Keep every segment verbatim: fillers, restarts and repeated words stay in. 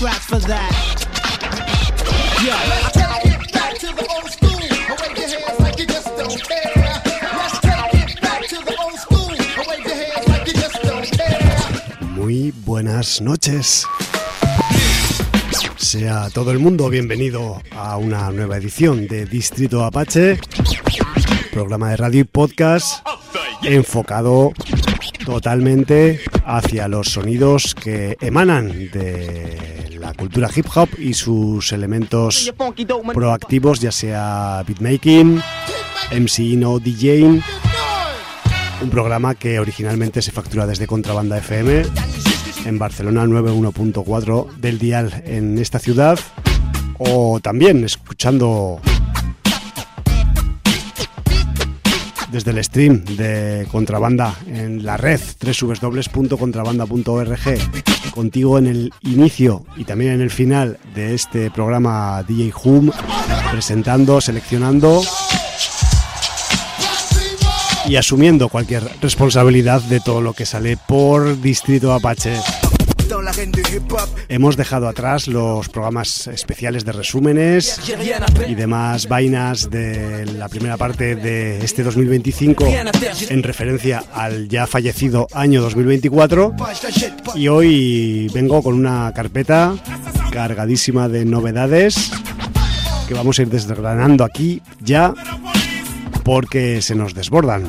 scratch for that. Yeah. Let's take it back to the old school. Wave your hands like you just don't care. Let's take it back to the old school. Wave your hands like you just don't care. Muy buenas noches. Sea todo el mundo bienvenido a una nueva edición de Distrito Apache, programa de radio y podcast enfocado totalmente hacia los sonidos que emanan de la cultura hip hop y sus elementos proactivos, ya sea beatmaking, MCing o DJing. Un programa que originalmente se factura desde Contrabanda F M en Barcelona, noventa y uno punto cuatro del dial en esta ciudad, o también escuchando desde el stream de Contrabanda en la red doble u doble u doble u punto contrabanda punto org, contigo en el inicio y también en el final de este programa D J Hum, presentando, seleccionando y asumiendo cualquier responsabilidad de todo lo que sale por Distrito Apache. Hemos dejado atrás los programas especiales de resúmenes y demás vainas de la primera parte de este dos mil veinticinco en referencia al ya fallecido año dos mil veinticuatro, y hoy vengo con una carpeta cargadísima de novedades que vamos a ir desgranando aquí ya, porque se nos desbordan.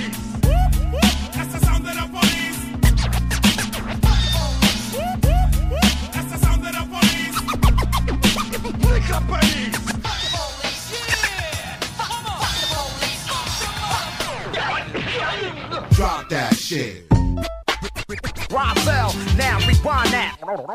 Drop that shit. Roswell, now rewind that.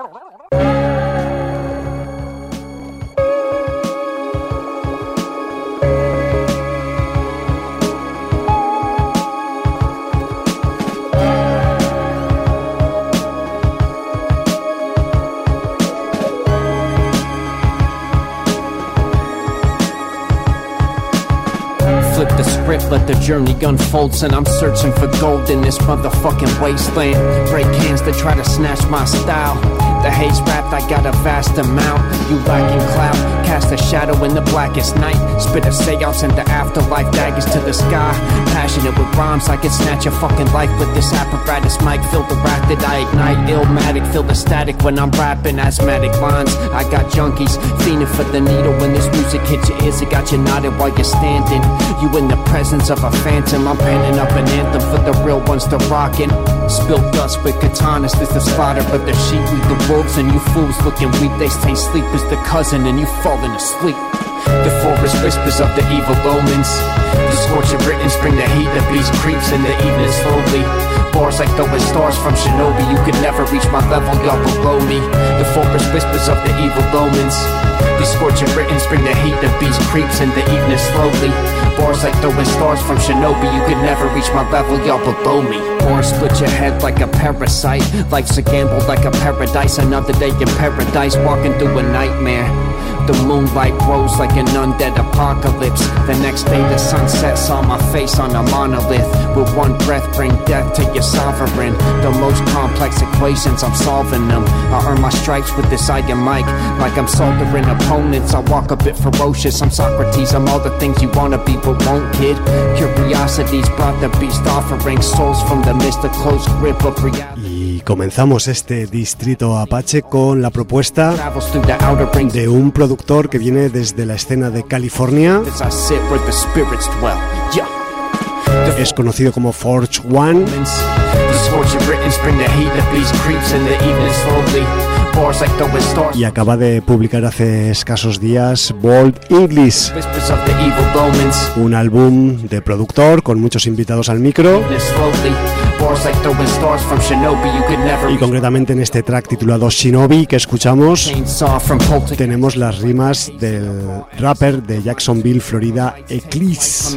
Flip the script, let the journey unfolds, and I'm searching for gold in this motherfucking wasteland. Break hands that try to snatch my style. The haze wrapped, I got a vast amount. You lacking clout, cast a shadow in the blackest night. Spit a seance in the afterlife, daggers to the sky. Passionate with rhymes, I can snatch your fucking life with this apparatus mic. Feel the wrath that I ignite, illmatic. Feel the static when I'm rapping, asthmatic lines. I got junkies, fiending for the needle. When this music hits your ears, it got you nodded while you're standing. You in the presence of a phantom, I'm penning up an anthem for the real ones to rockin'. Spill dust with katanas, this the slaughter, but the sheep lead the wolves, and you fools looking weak, they say sleep is the cousin, and you falling asleep. The forest whispers of the evil omens. The scorching Britons bring the heat, the beast creeps in the evening slowly. Bars like throwing stars from Shinobi, you could never reach my level, y'all below me. The forest whispers of the evil omens. These scorching Britons bring the heat, the beast creeps in the evening slowly. Bars like throwing stars from Shinobi, you could never reach my level, y'all below me. Or split your head like a parasite. Life's a gamble like a paradise. Another day in paradise, walking through a nightmare. The moonlight grows like an undead apocalypse. The next day the sun sets on my face on a monolith. With one breath bring death to your sovereign. The most complex equations, I'm solving them. I earn my stripes with this iron mic. Like I'm soldering opponents, I walk a bit ferocious. I'm Socrates, I'm all the things you wanna be but won't, kid. Curiosities brought the beast offering. Souls from the mist, a close grip of reality. Y comenzamos este Distrito Apache con la propuesta de un productor que viene desde la escena de California. Es conocido como Forge One y acaba de publicar hace escasos días Bold English, un álbum de productor con muchos invitados al micro. Y concretamente en este track titulado Shinobi que escuchamos tenemos las rimas del rapper de Jacksonville, Florida, Eclipse.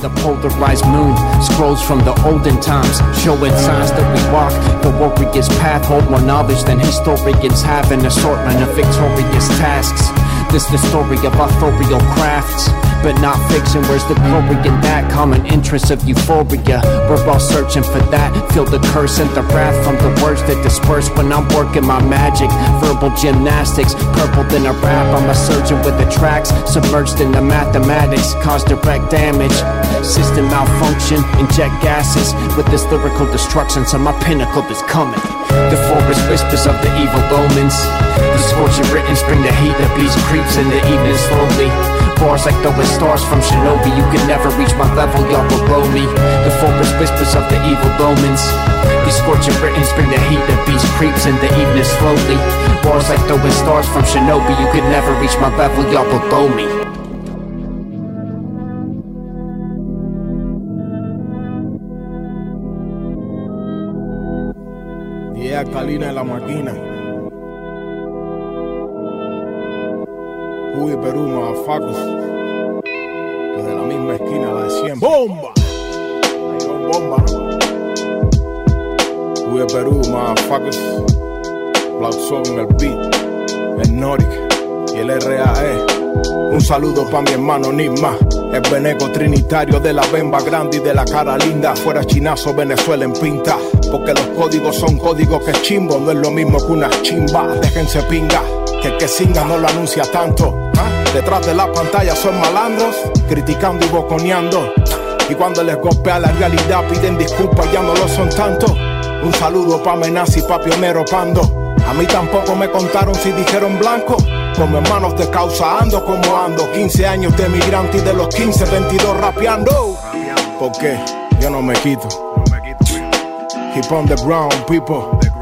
This the story of authorial crafts, but not fiction. Where's the glory in that? Common interest of euphoria. We're all searching for that. Feel the curse and the wrath from the words that disperse when I'm working my magic. Verbal gymnastics, purple than a rap. I'm a surgeon with the tracks, submerged in the mathematics. Cause direct damage, system malfunction. Inject gases with this lyrical destruction. So my pinnacle is coming. The forest whispers of the evil omens. The scorching written spring the heat. The beast creeps in the evening slowly. Bars like throwing stars from Shinobi. You can never reach my level, y'all below me. The forest whispers of the evil omens. The scorching written spring the heat. The beast creeps in the evening slowly. Bars like throwing stars from Shinobi. You can never reach my level, y'all below me. Yeah, Kalina en la máquina. Uy, Perú, motherfuckers. Desde la misma esquina, la de siempre. ¡Bomba! Ahí va bomba, ¿no? Uy, Perú, motherfuckers. Black Soul en el beat. El Noric y el R A E. Un saludo pa' mi hermano Nisma, el veneco trinitario de la bemba grande y de la cara linda. Fuera chinazo, Venezuela en pinta. Porque los códigos son códigos que chimbo. No es lo mismo que una chimba. Déjense pinga, que el que singa no lo anuncia tanto. ¿Ah? Detrás de la pantalla son malandros, criticando y boconeando. Y cuando les golpea la realidad piden disculpas, ya no lo son tanto. Un saludo pa' Menazi, pa' Pionero Pando. A mí tampoco me contaron si dijeron blanco. Como hermanos de causa ando como ando. quince años de migrante y de los quince, veintidós rapeando. Porque yo no me quito. Keep on the ground, people.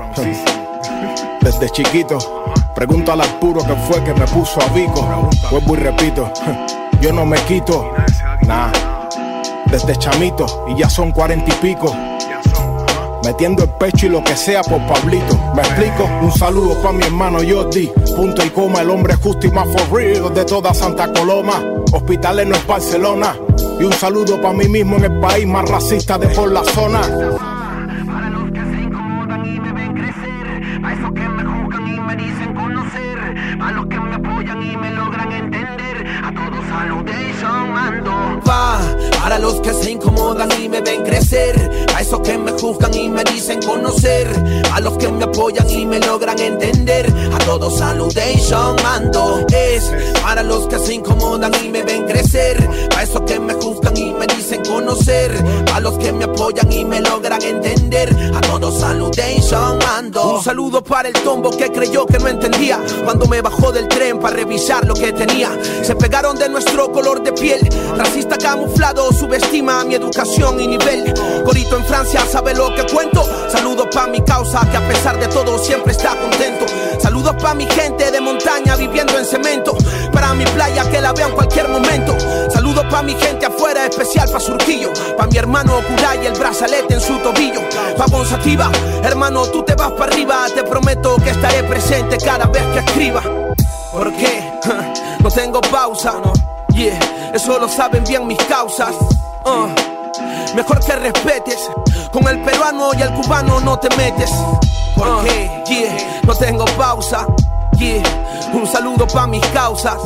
Desde chiquito, pregúntale al puro que fue que me puso a bico. Vuelvo y repito, yo no me quito. Nah, desde chamito y ya son cuarenta y pico. Metiendo el pecho y lo que sea por Pablito. ¿Me explico? Un saludo pa' mi hermano Jordi. Punto y coma, el hombre justo y más for real de toda Santa Coloma. Hospitales no es Barcelona. Y un saludo pa' mí mismo en el país más racista de por la zona. Para los que se incomodan y me ven crecer, a esos que me juzgan y me dicen conocer, a los que me apoyan y me logran entender, a todos saludation mando. Va, para los que se incomodan y me ven crecer, a esos que me juzgan y me dicen conocer, a los que me apoyan y me logran entender, a todos saludation mando. Es para los que se incomodan y me ven crecer, a esos que me juzgan y me dicen conocer, a los que me apoyan y me logran entender, a todos saludation mando. Un saludo para el tombo que creyó que no entendía cuando me bajó del tren para revisar lo que tenía. Se pegaron de nuestro color de piel, racista camuflado subestima mi educación y nivel. Corito en Francia sabe lo que cuento. Saludos pa' mi causa que a pesar de todo siempre está contento. Saludos pa' mi gente de montaña viviendo en cemento. Para mi playa que la veo en cualquier momento. Saludos pa' mi gente afuera, especial pa' Surquillo. Pa' mi hermano Oculay y el brazalete en su tobillo. Pa' Gonzativa, hermano tú te vas pa' arriba. Te prometo que estaré presente cada vez que escriba. Porque no tengo pausa, yeah, eso lo saben bien mis causas. uh. Mejor que respetes, con el peruano y el cubano no te metes. Porque, uh, yeah, no tengo pausa, yeah, un saludo pa' mis causas.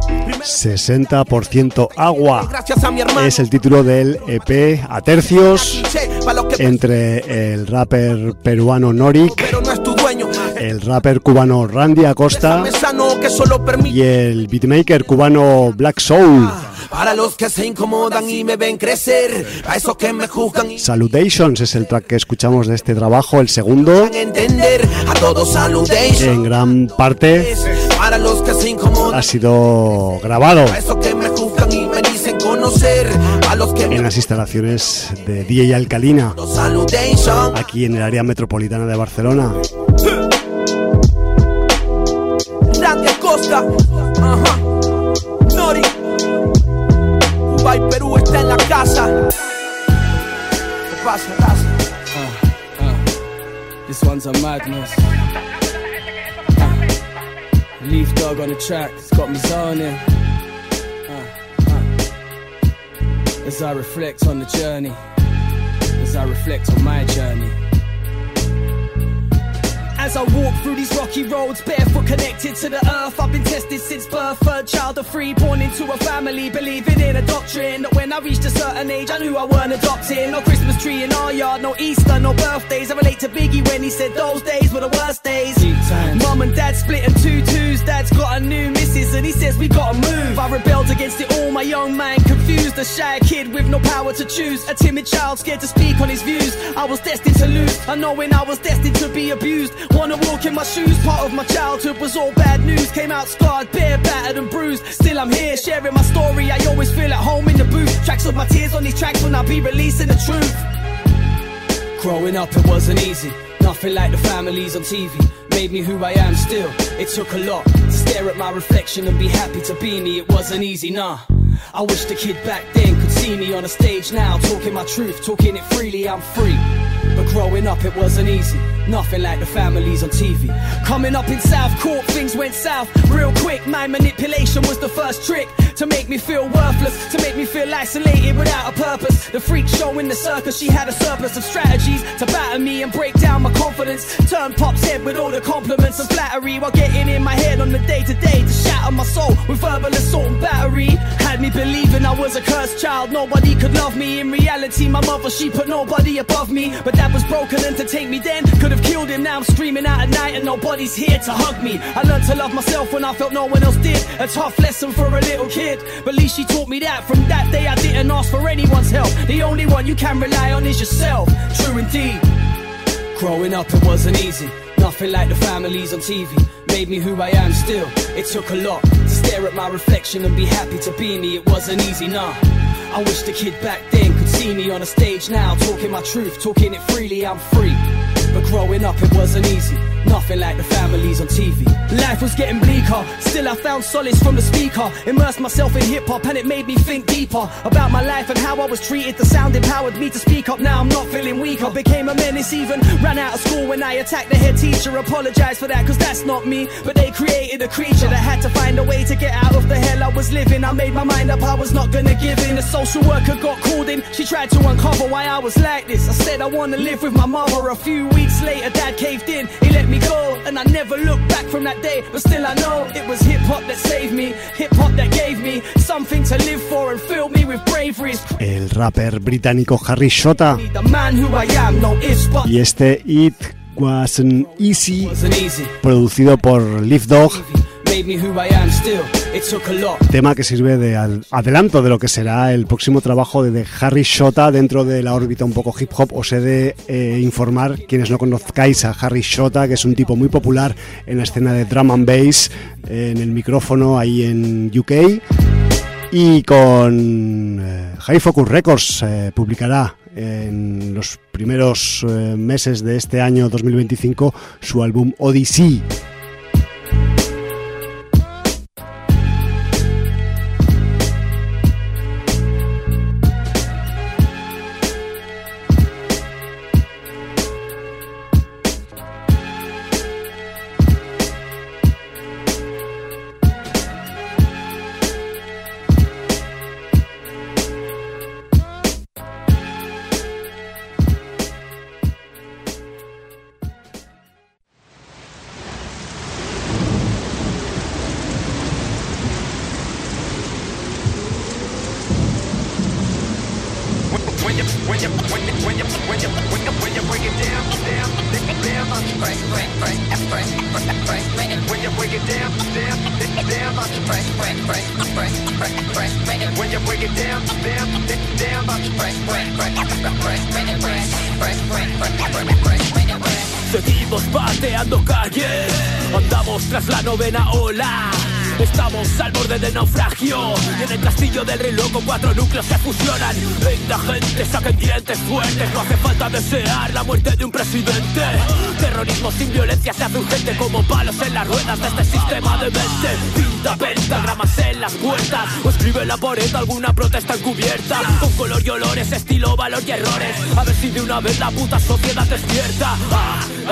sesenta por ciento agua es el título del E P a tercios entre el rapper peruano Noric, el rapper cubano Randy Acosta y el beatmaker cubano Black Soul. Para los que se incomodan y me ven crecer, a esos que me juzgan y... Salutations es el track que escuchamos de este trabajo, el segundo. A todos salutations. En gran parte para los que se incomodan, ha sido grabado a esos que me juzgan y me dicen conocer, a los que en las instalaciones de D J Alcalina, aquí en el área metropolitana de Barcelona. Randy Acosta, ajá, Nori, Cuba y Perú está en la casa. ¿Qué pasa, raza? Uh, uh, this one's a madness. Uh, Leaf Dog on the track, it's got me zoning. Uh, uh, as I reflect on the journey, as I reflect on my journey. As I walk through these rocky roads, barefoot connected to the earth. I've been tested since birth, third child of three, born into a family believing in a doctrine that when I reached a certain age I knew I weren't adopted. No Christmas tree in our yard, no Easter, no birthdays. I relate to Biggie when he said those days were the worst days. Mum and dad split in two twos, dad's got a new missus and he says we gotta move. I rebelled against it all, my young mind confused, a shy kid with no power to choose, a timid child scared to speak on his views. I was destined to lose, unknowing I was destined to be abused. Wanna walk in my shoes, part of my childhood was all bad news. Came out scarred, bare, battered and bruised. Still I'm here, sharing my story, I always feel at home in the booth. Tracks of my tears on these tracks when I be releasing the truth. Growing up it wasn't easy, nothing like the families on T V. Made me who I am still, it took a lot to stare at my reflection and be happy to be me. It wasn't easy, nah. I wish the kid back then could see me on a stage now, talking my truth, talking it freely, I'm free. But growing up it wasn't easy, nothing like the families on T V. Coming up in South Court, things went south real quick. My manipulation was the first trick to make me feel worthless, to make me feel isolated without a purpose. The freak show in the circus, she had a surplus of strategies to batter me and break down my confidence. Turn Pop's head with all the compliments and flattery, while getting in my head on the day-to-day to shatter my soul with verbal assault and battery. Had me believing I was a cursed child, nobody could love me. In reality, my mother, she put nobody above me. But that was broken, and to take me then could have killed him. Now I'm screaming out at night and nobody's here to hug me. I learned to love myself when I felt no one else did. A tough lesson for a little kid, but at least she taught me that. From that day I didn't ask for anyone's help. The only one you can rely on is yourself. True indeed. Growing up it wasn't easy, nothing like the families on T V. Made me who I am still, it took a lot to stare at my reflection and be happy to be me. It wasn't easy, nah. I wish the kid back then could see me on a stage now, talking my truth, talking it freely, I'm free. But growing up it wasn't easy, nothing like the families on T V. Life was getting bleaker, still I found solace from the speaker. Immersed myself in hip-hop and it made me think deeper about my life and how I was treated. The sound empowered me to speak up, now I'm not feeling weak. I became a menace, even ran out of school when I attacked the head teacher. Apologise for that, cause that's not me. But they created a creature that had to find a way to get out of the hell I was living. I made my mind up, I was not gonna give in. A social worker got called in, she tried to uncover why I was like this. I said I wanna live with my mother. A few weeks later dad caved in, he let me go, and I never looked back from that day. But still I know it was hip-hop that saved me, hip-hop that gave me something to live for and filled me with bravery. El rapper británico Harry Shota, The man who I am, no ifs, but y este It Wasn't Easy, wasn't easy. producido por Leaf Dog, Made me who I am still, it took a lot. tema que sirve de al- adelanto de lo que será el próximo trabajo de, de Harry Shota dentro de la órbita un poco hip hop. Os he de eh, informar, quienes no conozcáis a Harry Shota, que es un tipo muy popular en la escena de drum and bass, eh, en el micrófono ahí en U K, y con eh, High Focus Records eh, publicará en los primeros eh, meses de este año dos mil veinticinco su álbum Odyssey. Seguimos pateando calles, andamos tras la novena ola. Estamos al borde del naufragio y en el castillo del rey loco cuatro núcleos se fusionan. Venga gente, saquen dientes fuertes, no hace falta desear la muerte de un presidente. Terrorismo sin violencia se hace urgente como palos en las ruedas de este sistema de mente. Pinta pentagramas en las puertas o escribe en la pared alguna protesta encubierta. Con color y olores, estilo, valor y errores, a ver si de una vez la puta sociedad despierta. Ah, ah,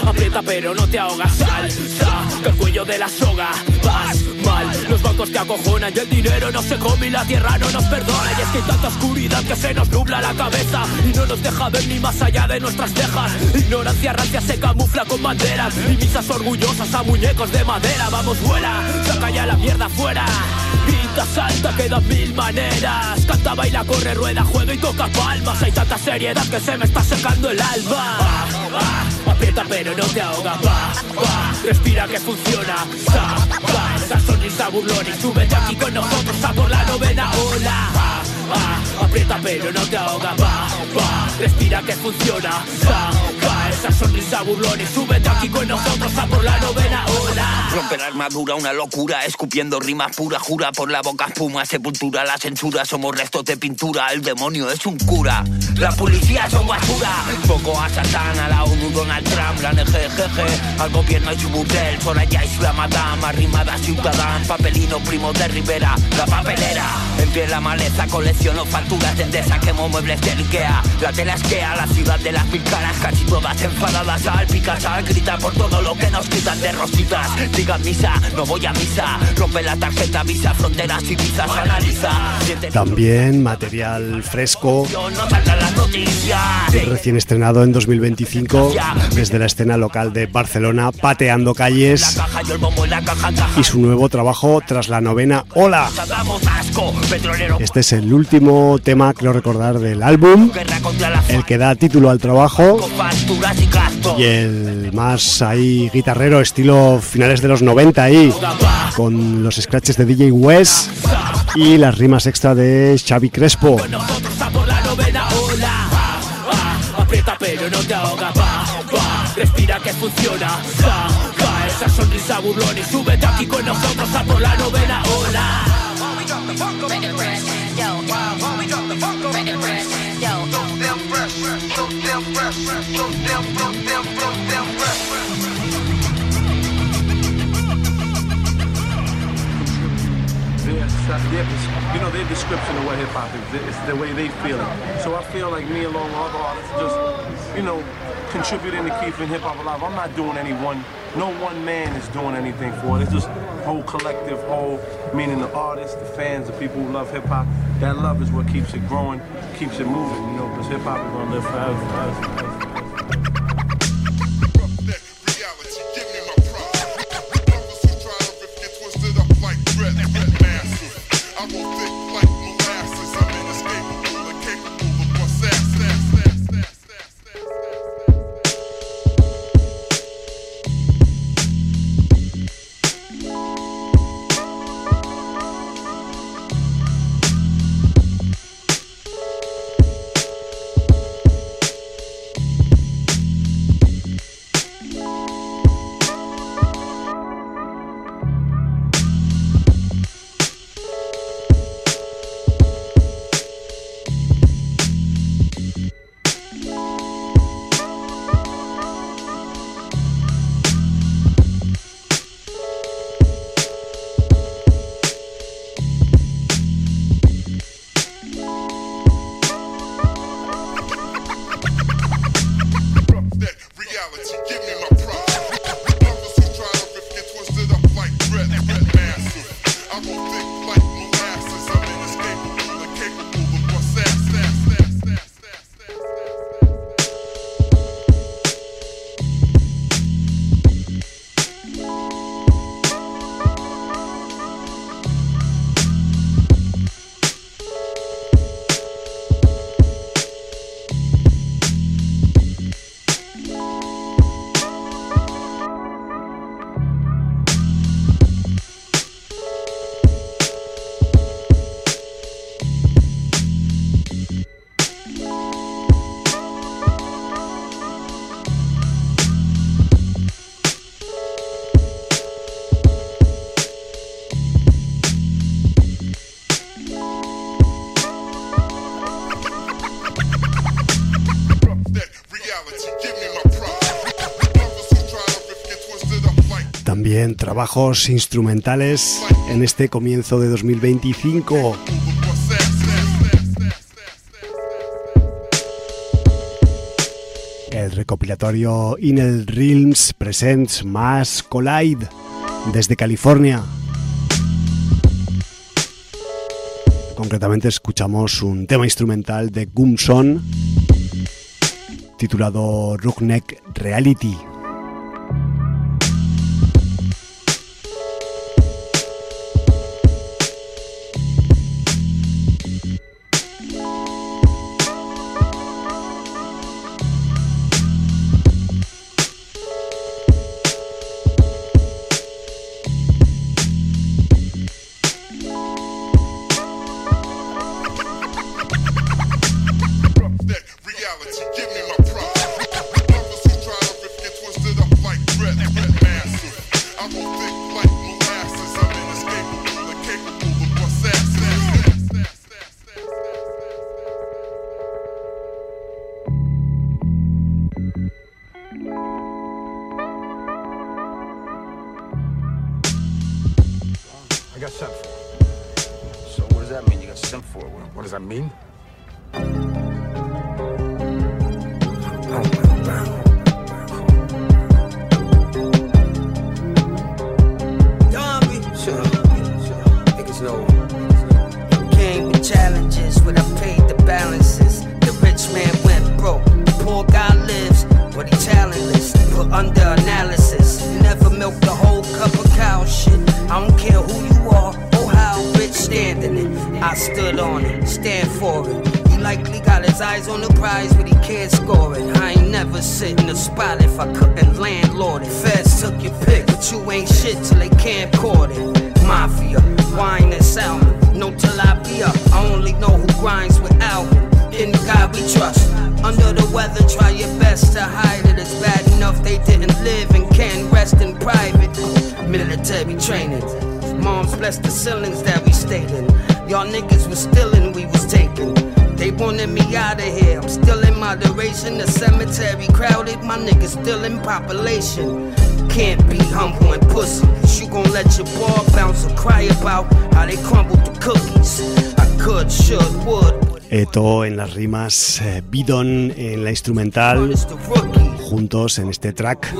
aprieta pero no te ahogas. Salsa, que el cuello de la soga, vas mal. Los bancos te acojonan y el dinero no se come y la tierra no nos perdona. Y es que hay tanta oscuridad que se nos nubla la cabeza y no nos deja ver ni más allá de nuestras cejas. Ignorancia rancia se camufla con banderas y misas orgullosas a muñecos de madera. Vamos, vuela, saca ya la mierda fuera. Grita, salta, quedan mil maneras. Canta, baila, corre, rueda, juega y toca palmas. Hay tanta seriedad que se me está secando el alma. Ah, ah, aprieta pero no te ahoga. Va, va, respira que funciona. Sa, va, esa sonrisa burlona y súbete aquí con nosotros a por la novena ola. Ah, ah, aprieta pero no te ahoga. Va, va, respira que funciona. Sa, va, esa sonrisa burlona y súbete aquí con nosotros a por la novena ola. Rompe la armadura, una locura, escupiendo rimas pura, jura por la boca espuma, sepultura, la censura, somos restos de pintura, el demonio es un cura, la policía son basura, poco a Satán, a la ONU, Donald Trump, la N G G G, al gobierno y su butel, Soraya y la madame, arrimada ciudadán, papelino primo de Rivera, la papelera, en pie la maleza, colecciono facturas de Endesa, quemo muebles del Ikea, la tela esquea, la ciudad de las mil caras, casi todas enfadadas, al Picasal, grita por todo lo que nos quitan de rositas. Digan misa, no voy a misa. Rompe la tarjeta, visa, fronteras y visas, analiza. También material fresco, recién estrenado en dos mil veinticinco desde la escena local de Barcelona, Pateando Calles, y su nuevo trabajo Tras la novena ola. Este es el último tema, creo recordar, del álbum, el que da título al trabajo y el más ahí guitarrero estilo finales de los noventa ahí, con los scratches de D J West y las rimas extra de Xavi Crespo. Aprieta pero no te ahoga, va, va, respira que funciona, va, va, esa sonrisa burlona y súbete aquí con nosotros a por la novena ola. That's their, you know, their description of what hip hop is. It's the way they feel it. So I feel like me along with other artists just, you know, contributing to keeping hip hop alive. I'm not doing any one, no one man is doing anything for it. It's just whole collective, whole, meaning the artists, the fans, the people who love hip hop. That love is what keeps it growing, keeps it moving, you know, because hip hop is gonna live forever, forever, forever. También trabajos instrumentales en este comienzo de dos mil veinticinco. el recopilatorio Inner Realms Presents Mass Collide desde California. Concretamente escuchamos un tema instrumental de Gumson titulado Rougneck Reality. Population can't be humble and pussy. You gon' let your ball bounce or cry about how they crumbled the cookies. I could, should, would. Eto en las rimas, eh, Bidon en la instrumental, juntos en este track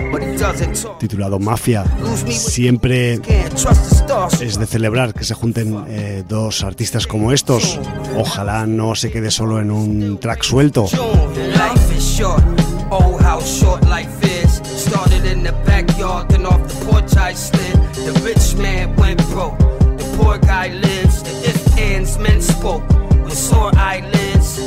titulado Mafia. Siempre es de celebrar que se junten eh, dos artistas como estos. Ojalá no se quede solo en un track suelto. Oh, how short life is. Started in the backyard, then off the porch I slid. The rich man went broke, the poor guy lives. The if ands men spoke with sore eyelids.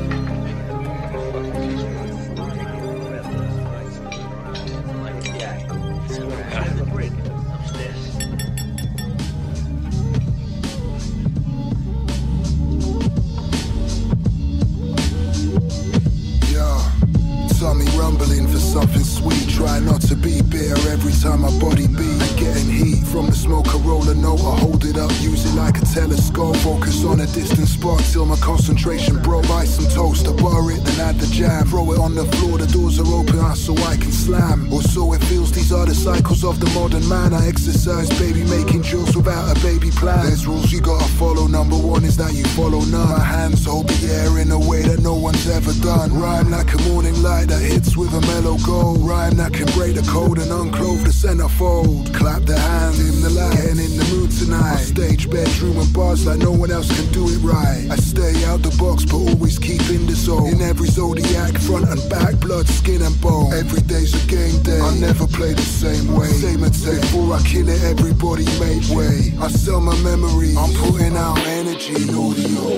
Rumbling for something sweet, try not to be bitter every time my body beat. Getting heat from the smoke, a roller note, I hold it up, use it like a telescope. Focus on a distant spot till my concentration broke. Buy some toast, I bar it, then add the jam. Throw it on the floor, the doors are open so I can slam. Or so it feels, these are the cycles of the modern man. I exercise, baby, making jokes without a baby plan. There's rules you gotta follow, number one is that you follow none. My hands hold the air in a way that no one's ever done. Rhyme like a morning light that hits with a mellow gold. Rhyme that can break the code and unclothe the centerfold. Clap the hands, dim the light, getting in the mood tonight. My stage bedroom and bars like no one else can do it right. I stay out the box but always keep in the zone. In every zodiac, front and back, blood, skin and bone. Every day's a game day, I never play the same way. Same attack, before I kill it, everybody make way. I sell my memory, I'm putting out energy. Audio.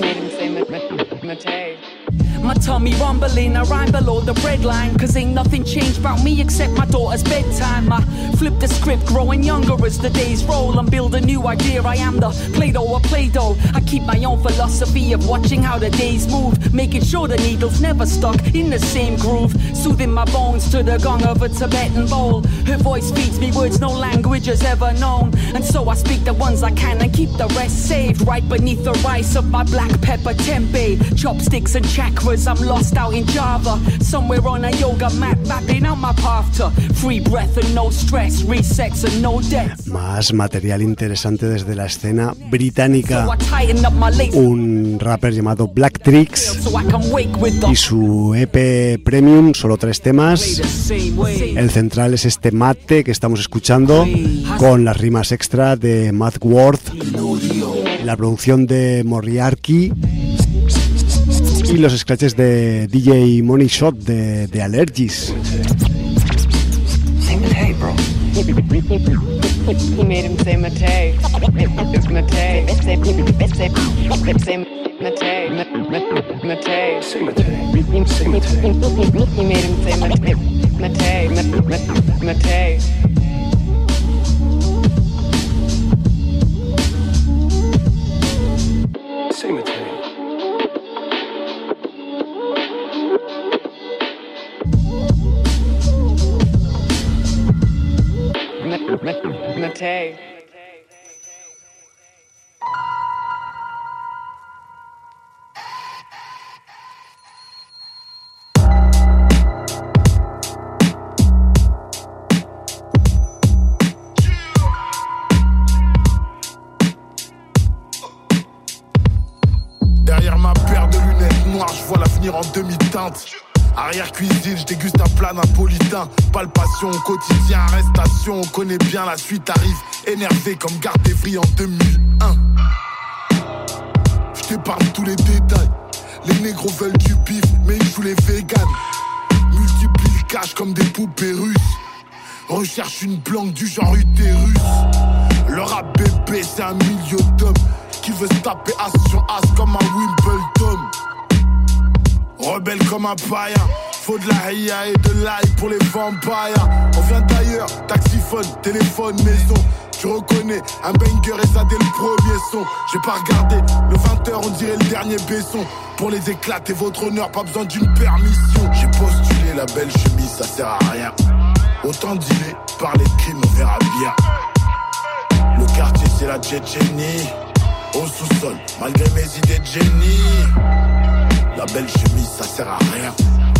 My tummy rumbling, I rhyme below the breadline. Cause ain't nothing changed about me except my daughter's bedtime. I flip the script, growing younger as the days roll, and build a new idea. I am the Play-Doh or Play-Doh. I keep my own philosophy of watching how the days move, making sure the needle's never stuck in the same groove. Soothing my bones to the gong of a Tibetan bowl. Her voice feeds me words no language has ever known, and so I speak the ones I can and keep the rest saved. Right beneath the rice of my black pepper tempeh, chopsticks and chakras hours, I'm lost out in Java. Somewhere on a yoga mat, mapping out my path to free breath and no stress, resets and no death. Más material interesante desde la escena británica. Un rapper llamado Black Tricks y su E P Premium, solo tres temas. El central es este Mate que estamos escuchando, con las rimas extra de Matt Worth, la producción de Moriarty y los scratches de D J Money Shot de, de Allergies. He made him say Matei, Matei, Matei, say Matei, Matei, say Matei. He made him say Matei, Matei, Matei. Say Matei. Matei. Derrière ma paire de lunettes noires, je vois l'avenir en demi-teinte. Arrière-cuisine, je déguste un plat napolitain. Palpation au quotidien, arrestation, on connaît bien la suite arrive. Énervé comme Gardevry en deux mille un. Je t'épargne tous les détails. Les négros veulent du bif, mais ils jouent les véganes. Multiplient le cash comme des poupées russes. Recherche une blanque du genre utérus. Le rap bébé, c'est un milieu d'hommes qui veut se taper as sur as comme un Wimbledon. Rebelle comme un païen, faut de la haïa et de l'ail pour les vampires. On vient d'ailleurs, taxiphone, téléphone, maison. Tu reconnais un banger et ça dès le premier son. J'ai pas regardé, le vingt heures on dirait le dernier baisson. Pour les éclater, votre honneur, pas besoin d'une permission. J'ai postulé la belle chemise, ça sert à rien. Autant dealer, parler de crime, on verra bien. Le quartier c'est la Tchétchénie. Au sous-sol, malgré mes idées de génie. La belle chemise, ça sert à rien.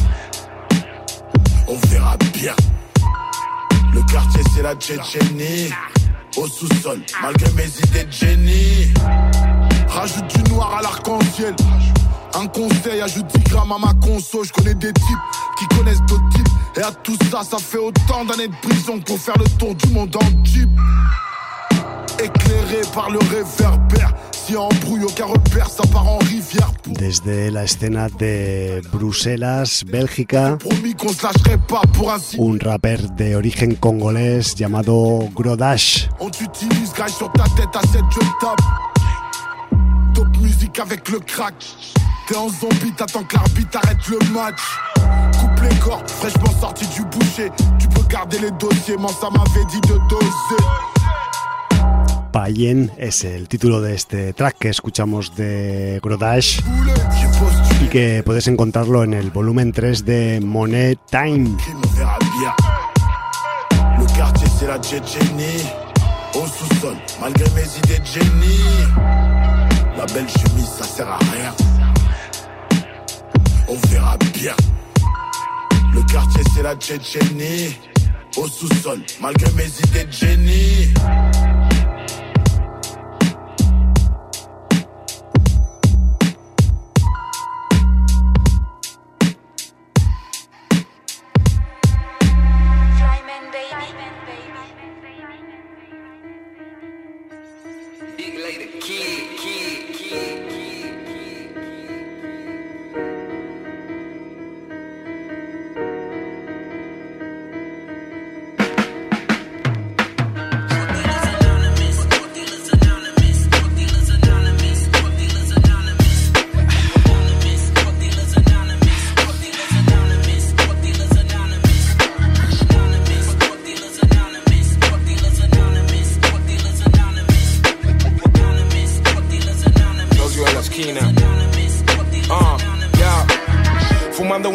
On verra bien. Le quartier, c'est la Tchétchénie. Au sous-sol, malgré mes idées de génie. Rajoute du noir à l'arc-en-ciel. Un conseil, ajoute dix grammes à ma conso. Je connais des types qui connaissent d'autres types. Et à tout ça, ça fait autant d'années de prison pour faire le tour du monde en jeep. Éclairé par le réverbère. Si embrouille aucun repère, ça part en rivière. Desde la escena de Bruselas, Bélgica, un rapper de origen congolés llamado Grodash. On t'utilise, graille sur ta tête à cette je tape. Top musique avec le crack. T'es en zombie, t'attends que l'arbitre arrête le match. Coupe les corps, fraîchement sorti du boucher. Tu peux garder les dossiers, mais ça m'avait dit de doser. Payen es el título de este track que escuchamos de Grodash y que puedes encontrarlo en el volumen tres de Monet Time. Le quartier c'est la Tchétchénie. Au sous-sol, malgré mes idées de génie. La belle chemise ça sert à rien. On verra bien. Le quartier c'est la Tchétchénie. Au sous-sol, malgré mes idées de génie.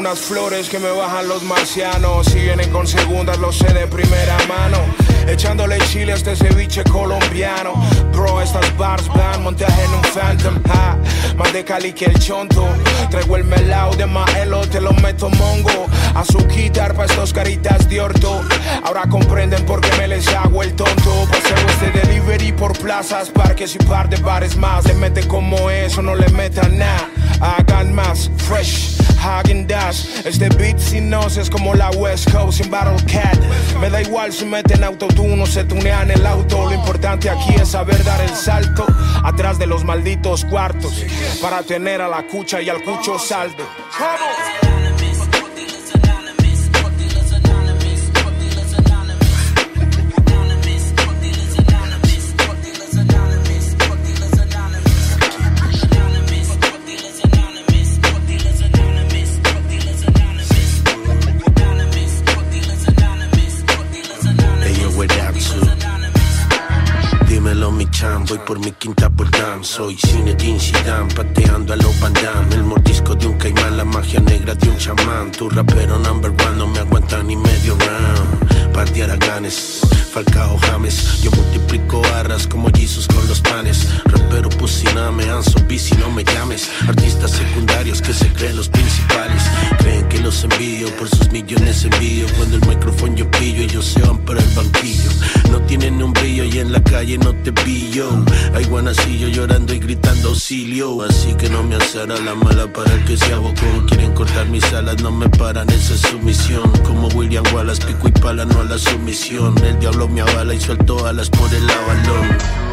unas flores que me bajan los marcianos. Si vienen con segundas lo sé de primera mano. Echándole chile a este ceviche colombiano. Bro, estas bars van, montaje en un Phantom, ha. Más de Cali que el chonto. Traigo el melao de Maelo, te lo meto mongo. Azuquitar pa' estos caritas de orto. Ahora comprenden por qué me les hago el tonto. Paseo este delivery por plazas, parques y par de bares más. Le meten como eso, no le metan nada. Hagan más, fresh, Häagen-Dazs. Este beat sin nos es como la West Coast sin Battle Cat. Me da igual si meten autotune o se tunean el auto. Lo importante aquí es saber dar el salto atrás de los malditos cuartos para tener a la cucha y al cucho saldo. ¡Vamos! Voy por mi quinta por Dam. Soy Zinedine Zidane, pateando a los Van Damme. El mordisco de un caimán, la magia negra de un chamán. Tu rapero number one no me aguanta ni medio round. Par de haraganes, Falcao James. Yo multiplico barras como Jesus con los panes. Rapero pusiname, Anso bici, no me llames. Artistas secundarios que se creen los principales. Creen que los envidio, por sus millones envío. Cuando el micrófono yo pillo, ellos se van para el banquillo. No tienen un brillo y en la calle no te pillo. Hay guanacillo llorando y gritando auxilio. Así que no me alzará la mala para el que se abocó. Quieren cortar mis alas, no me paran, esa es su misión. Como William Wallace, pico y pala, no a la sumisión. El diablo me avala y suelto alas por el avalón.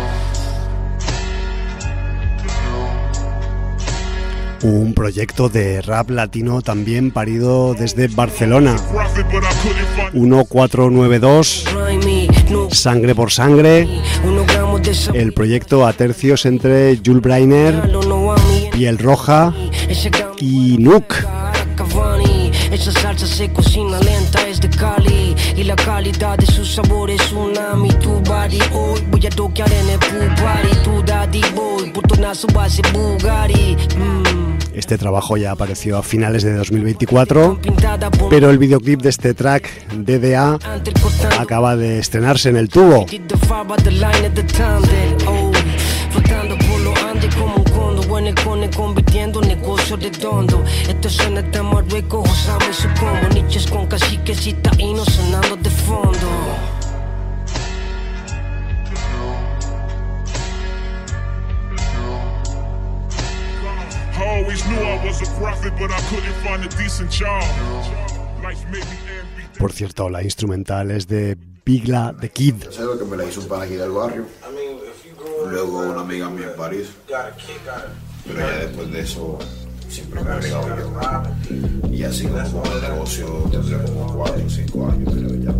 Un proyecto de rap latino también parido desde Barcelona. uno cuatro nueve dos, Sangre por Sangre. El proyecto a tercios entre Jules Brainer, Piel Roja y Nuke. Esa salsa se cocina lenta, es de Cali y la calidad de su sabor es tsunami. Tu body, hoy voy a toquear en el pool party. Tu daddy boy, botonazo base Bugatti. mm. Este trabajo ya apareció a finales de dos mil veinticuatro, pero el videoclip de este track, D D A, acaba de estrenarse en el tubo. En el cone convirtiendo negocio redondo. Esto suena de Marruecos, Osama y su combo. Niches con caciques y taínos sonando de fondo. I always knew I was a prophet, but I couldn't find a decent job. Life made me envy. Por cierto, la instrumental es de Bigla the Kid. Es algo que me la hizo un pan aquí del barrio. Luego una amiga mía en París. Pero ya después de eso siempre me he agregado yo. Y así como el negocio tendré como cuatro o cinco años, creo ya.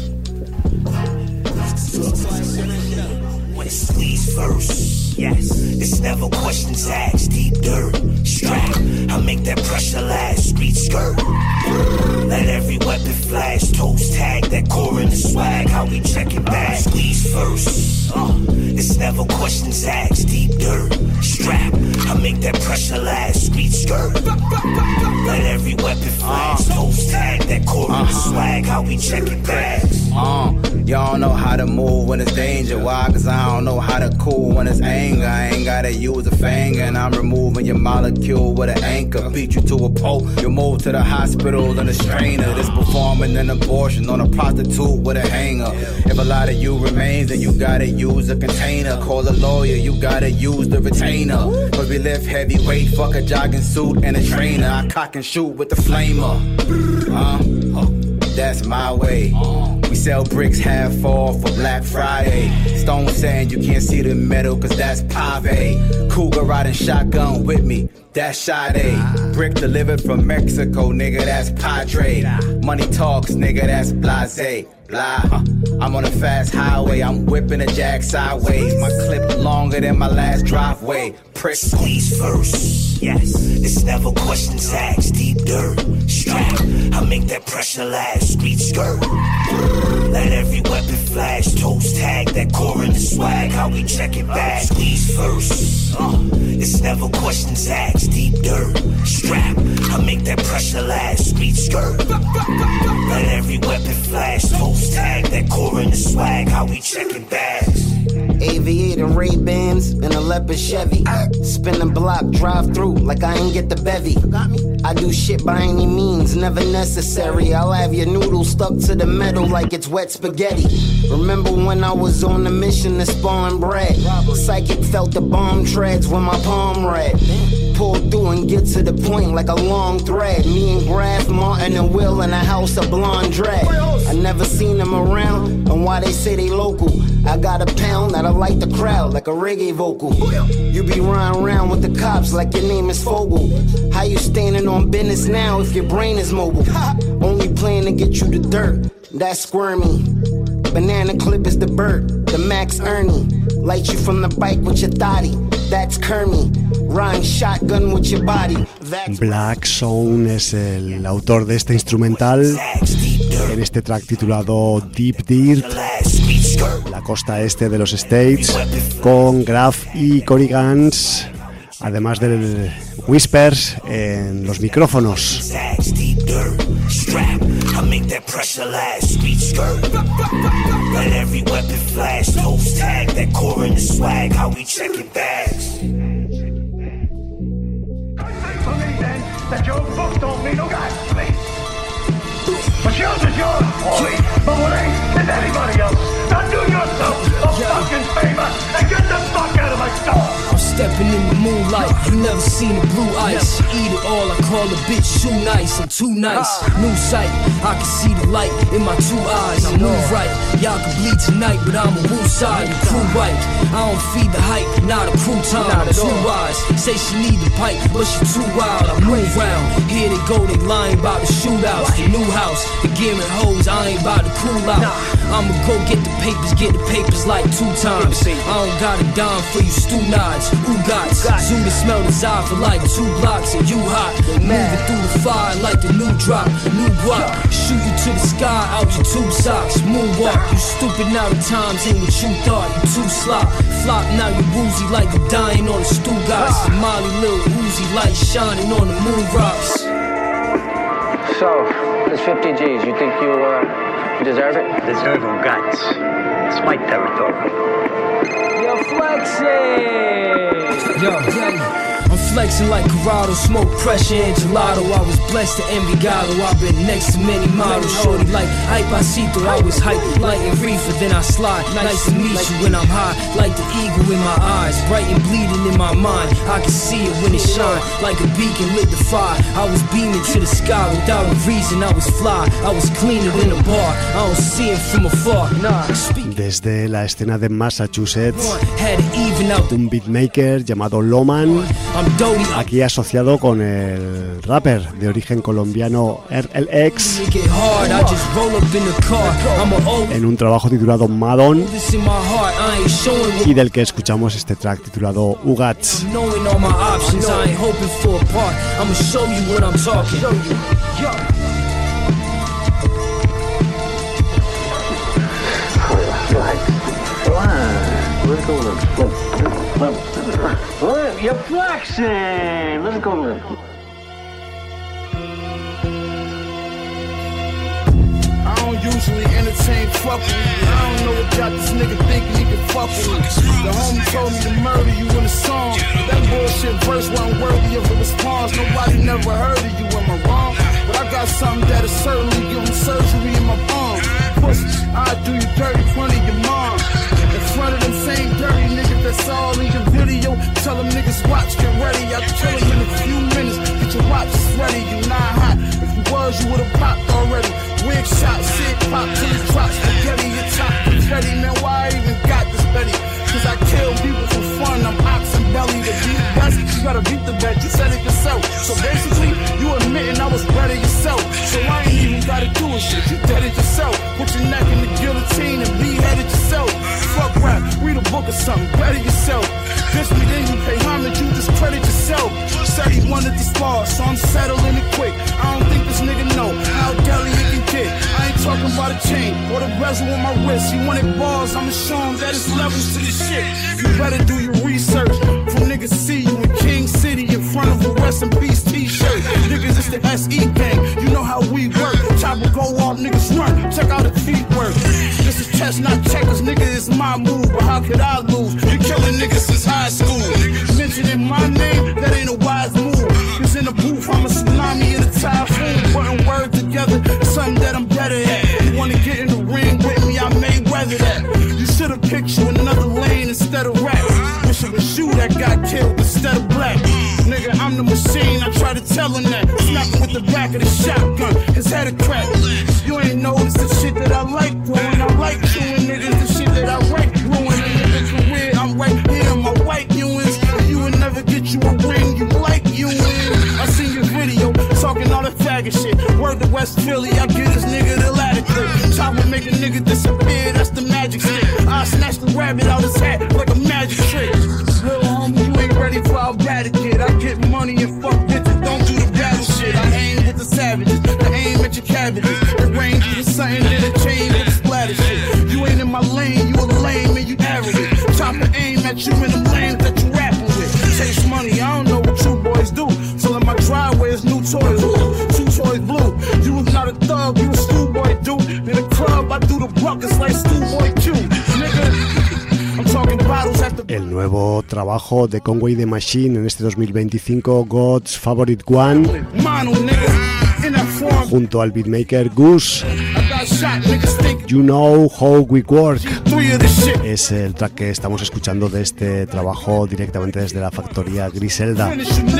When it squeeze first, yes, it's never questions asked. Deep dirt, strap, I make that pressure last. Street skirt, let every weapon flash. Toes tag, that core in the swag. How we check it back? Squeeze first, uh, it's never questions asked. Deep dirt, strap, I make that pressure last. Street skirt, let every weapon flash. Toes tag, that core in the swag. How we check it back? Uh, y'all know how to move when it's danger. Why? Cause I don't know how to cool when it's anger. I ain't gotta use a finger and I'm removing your molecule with an anchor. Beat you to a pole, you move to the hospital and a strainer. This performing an abortion on a prostitute with a hanger. If a lot of you remains, then you gotta use a container. Call a lawyer, you gotta use the retainer. Cause we lift heavyweight, fuck a jogging suit and a trainer. I cock and shoot with the flamer. Uh, that's my way. We sell bricks half off for Black Friday. Stone saying you can't see the metal cause that's pave. Cougar riding shotgun with me, that's Sade. Brick delivered from Mexico, nigga, that's Padre. Money talks, nigga, that's blase. Blah. I'm on a fast highway, I'm whipping a jack sideways. My clip longer than my last driveway. Prick. Squeeze first, yes, it's never questions asked. Deep dirt, strap, I make that pressure last. Street skirt, let every weapon fly. flash, toes tag, that core in the swag, how we check it back. Squeeze first, uh, it's never questions asked. Deep dirt, strap, I make that pressure last. Street skirt, let every weapon flash, toes tag, that core in the swag, how we check it back. Aviator Ray-Bans and a leopard Chevy. Spin the block, drive through like I ain't get the bevy. I do shit by any means, never necessary. I'll have your noodles stuck to the metal like it's wet spaghetti. Remember when I was on a mission to spawn bread? Psychic felt the bomb treads when my palm read. Pull through and get to the point like a long thread. Me and Graf, Martin and Will in a house of blonde dread. I never seen them around, and why they say they local. I got a pound that I like the crowd like a reggae vocal. You be running around with the cops like your name is Fogel. How you standing on business now if your brain is mobile? Only playing to get you the dirt, that's squirmy. Banana clip is the bird, the Max Ernie. Light you from the bike with your thotty, that's Kermie. Rhyme shotgun with your body. Black Zone es el autor de este instrumental en este track titulado Deep Dirt, la costa este de los States, con Graf y Corrigans, además del Whispers en los micrófonos. I make that pressure last, street skirt. Let every weapon flash, toes tag, that core in the swag, how we check it back. That your book don't mean no God to me. But yours is yours, Paulie. But what ain't is anybody else. Now do yourself a yeah. fucking favor and get the fuck out of my store. I'm stepping in the moonlight, you never seen the blue ice. Eat it all, I call a bitch too nice. I'm too nice, new sight. I can see the light in my two eyes. I move right, y'all can bleed tonight, but I'm a woo side, crew white. I don't feed the hype, not a crew time. I'm too wise, say she need the pipe, but she too wild. I move round, here they go, they lying about the shootouts. The new house, the gear and hoes, I ain't about to cool out. I'ma go get the papers, get the papers like two times. I don't got a dime for you stew nods, Ugats. Soon to smell the eye for like two blocks and you hot. Moving through the fire like the new drop, new guap. Shoot you to the sky out your tube socks, moonwalk. You stupid now, the times ain't what you thought. You too slop, flop now you woozy like you dying on the Stugots. Molly little Uzi light shining on the moon rocks. So, this fifty G's, you think you, uh, you deserve it? Deserve them guts. It's my territory. Yo, flexing! Yo, yo. I'm flexing like Corrado, smoke pressure and gelato. I was blessed to envy Gallo. I've been next to many models. Shorty like hype, I see through. I was hype, light and reefer, then I slide. Nice to meet you when I'm high, like the eagle in my eyes. Bright and bleeding in my mind. I can see it when it shine, like a beacon lit the fire. I was beaming to the sky without a reason. I was fly, I was cleaner than a bar. I don't see it from afar. Nah. Desde la escena de Massachusetts, un beatmaker llamado Loman, aquí asociado con el rapper de origen colombiano R L X, en un trabajo titulado Madon, y del que escuchamos este track titulado Ugats. Let's go live. Live. Live. You're flexing. Let's go live. I don't usually entertain fucking. I don't know what got this nigga thinking he can fuck with me. The homie told me to murder you in a song. That bullshit verse wasn't worthy of a response. Nobody never heard of you, am I wrong? But I got something that'll certainly give him surgery in my palm. Pussy, I'll do you dirty in front of your mom. In front of them same dirty niggas that's all in your video. Tell them niggas watch, get ready. I'll kill you in a few minutes. Get your watches ready, you not hot. If you was, you would've popped already. Wig shot, sick pop till you drop spaghetti. Your top confetti, man, why I even got this Betty? Cause I kill people for fun, I'm ox and belly. The beat best, you gotta beat the bet, you said it yourself. So basically, you admitting I was better yourself. So I ain't even gotta do a shit, you did it yourself. Put your neck in the guillotine and beheaded yourself. Fuck rap, read a book or something, better yourself. Diss me, then you pay homage, you discredit yourself. Said he wanted to spar, so I'm settling it quick. I don't think this nigga know how deadly it can get. I ain't talking him by the chain or the bezel on my wrist. He wanted balls, I'ma show him that it's levels to this shit. You better do your research. From niggas see you in King City in front of a rest in peace t-shirt. Niggas, it's the S E gang, you know how we work. Chopper go off, niggas run, check out the feet work. This is chess, not checkers, nigga, it's my move. But how could I lose? You killing niggas since high school. Mentioning my name, that ain't a wise move. Cause in the booth, I'm a tsunami in a typhoon. Putting words together, something that I'm better at. You wanna get in the ring with me, I may weather that. You should've picked you another lane instead of rap. Wish it was you that got killed instead of black. Nigga, I'm the machine, I try to tell him that. Snapping with the back of the shotgun, his head a crack. You ain't noticed the shit that I like doing. I like chewing niggas, the shit that I write ruin. In your career, I'm right here, my white Ewins. You would never get you a ring, you like Ewins. I seen your video, talking all the faggot shit. Word to West Philly, I get this nigga the ladder clip. Chopper make a nigga disappear, that's the magic stick. I snatch the rabbit out his hat like a magic trick. Little homie, you ain't ready for our battle kid. I get money and fuck bitches, don't do the battle shit. I aim with the savages, I aim at your cabbages. The range is something that a chain with the splatter shit. You ain't in my lane, you a lame and you arrogant. Chopper aim at you in them lanes that you rapping with. Chase money, I don't know what you boys do. So in my driveway is new toys, two toys blue. You was not a thug, you a schoolboy dude. In the club, I do the buckets like schoolboy Q. Nigga. El nuevo trabajo de Conway the Machine en este dos mil veinticinco, God's Favorite One, junto al beatmaker Goose. You Know How We Work es el track que estamos escuchando de este trabajo directamente desde la factoría Griselda.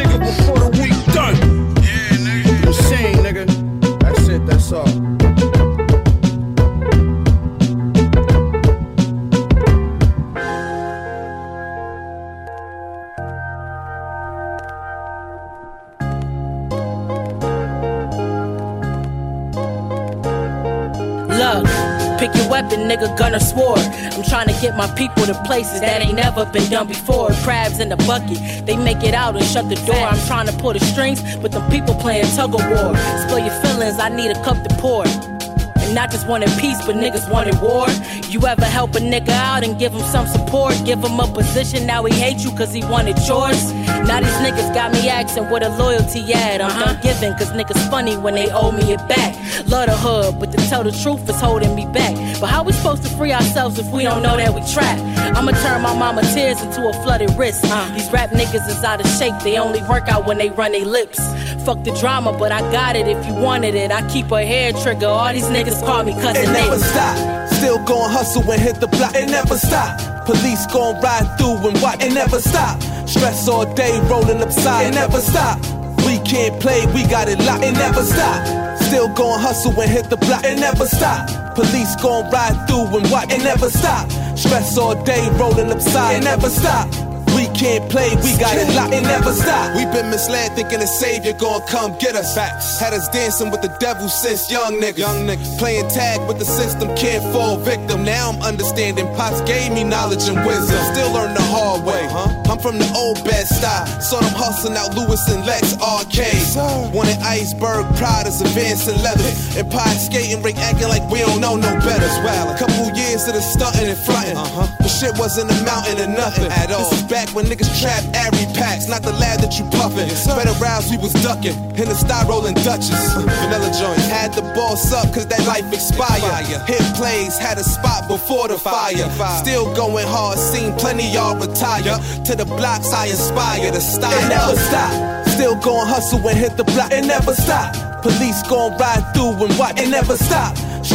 Pick your weapon, nigga, gun or sword. I'm trying to get my people to places that ain't never been done before. Crabs in the bucket, they make it out and shut the door. I'm trying to pull the strings, but them people playing tug of war. Spill your feelings, I need a cup to pour. And not just wanting peace, but niggas wanting war. You ever help a nigga out and give him some support? Give him a position, now he hate you cause he wanted yours. Now these niggas got me asking where the loyalty at. I'm done giving cause niggas funny when they owe me it back. Love the hood, but to tell the truth is holding me back. But how we supposed to free ourselves if we don't know that we trapped? I'ma turn my mama tears into a flooded wrist. uh, These rap niggas is out of shape, they only work out when they run their lips. Fuck the drama, but I got it if you wanted it. I keep a hair trigger, all these niggas call me cousin It never Nate. stop, still gon' hustle and hit the block. It never stop, police gon' ride through and watch. It never stop, stress all day rolling upside. It never stop, we can't play, we got it locked. It never stop, still gon' hustle and hit the block. It never stop, police gon' ride through and watch. It never stop, stress all day rolling upside. It never stop, we can't play, we got it locked. It never stop. We've been misled thinking a savior gon' come get us. Facts. Had us dancing with the devil since young niggas. Young niggas. Playing tag with the system, can't fall victim. Now I'm understanding Pops gave me knowledge and wisdom. Still learn the hard way. Uh-huh. I'm from the old Bed-Stuy. Saw them hustling out Lewis and Lex arcade. Wanted iceberg, pride is advancing leather. Empire skating rink acting like we don't know no better. A couple years of the stunting and fronting. Uh-huh. But shit wasn't a mountain or nothing at all. This is back when niggas trapped Ari packs, not the lad that you puffin'. Yes, better rounds we was ducking, in the style rolling Dutchess. Vanilla joint, had the boss up cause that life expired. Hit plays, had a spot before the fire. Still going hard, seen plenty y'all retire. To the blocks I inspire the style. It never stop, still gon' hustle and hit the block. It never stop, police gon' ride through and watch. It never stop.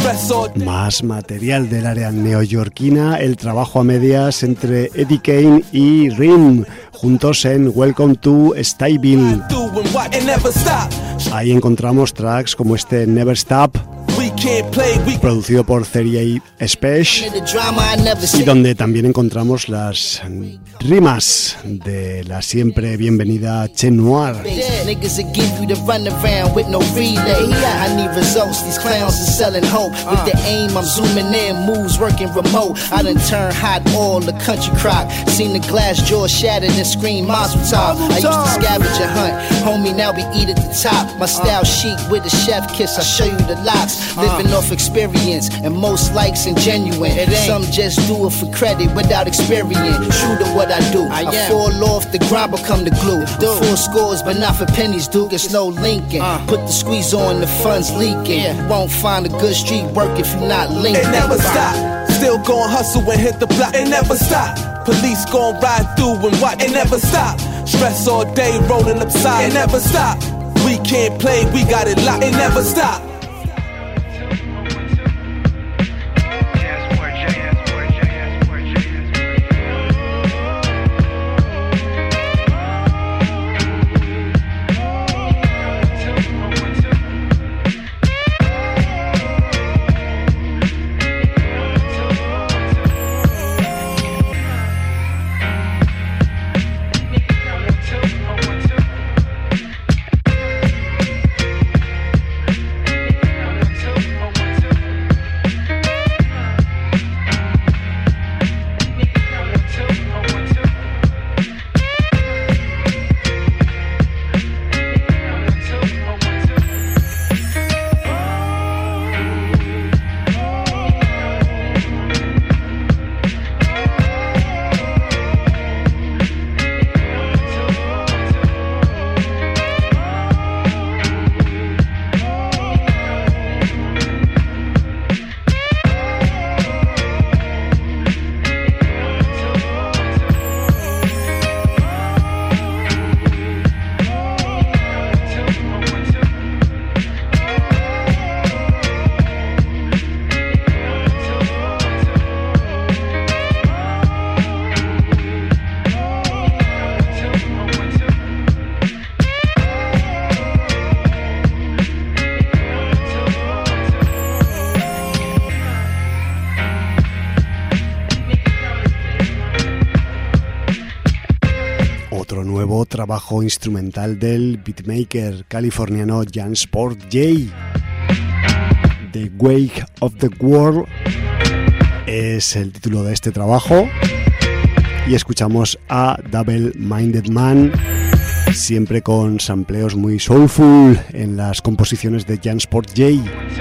Más material del área neoyorquina, el trabajo a medias entre Eddie Kane y Rim, juntos en Welcome to Styville. Ahí encontramos tracks como este Never Stop, producido por thirty-eight Special, y donde también encontramos las rimas de la siempre bienvenida Che Noir. Niggas that give you the run around with no relay. I need results, these clowns are selling hope. With the aim, I'm zooming in, moves working remote. I done turn hot oil to country crock. Seen the glass jaw shattered and scream Mazel Tov. I used to scavenge a hunt, homie, now we eat at the top. My style chic with a chef kiss, I show you the locks. Live living off experience, and most likes and genuine. Some just do it for credit without experience. True to what I do, I, I fall off the grind, become the glue. Four scores, but not for pennies, Duke. It's no Lincoln. Uh. Put the squeeze on, the funds leaking. Yeah. You won't find a good street work if you're not linking. It never stop. Still gon' hustle and hit the block. It never stop. Police gon' ride through and watch. It never stop. Stress all day, rolling upside. It never stop. We can't play, we got it locked. It never stop. Trabajo instrumental del beatmaker californiano Jansport J. The Wake of the World es el título de este trabajo y escuchamos a Double Minded Man, siempre con sampleos muy soulful en las composiciones de Jansport J.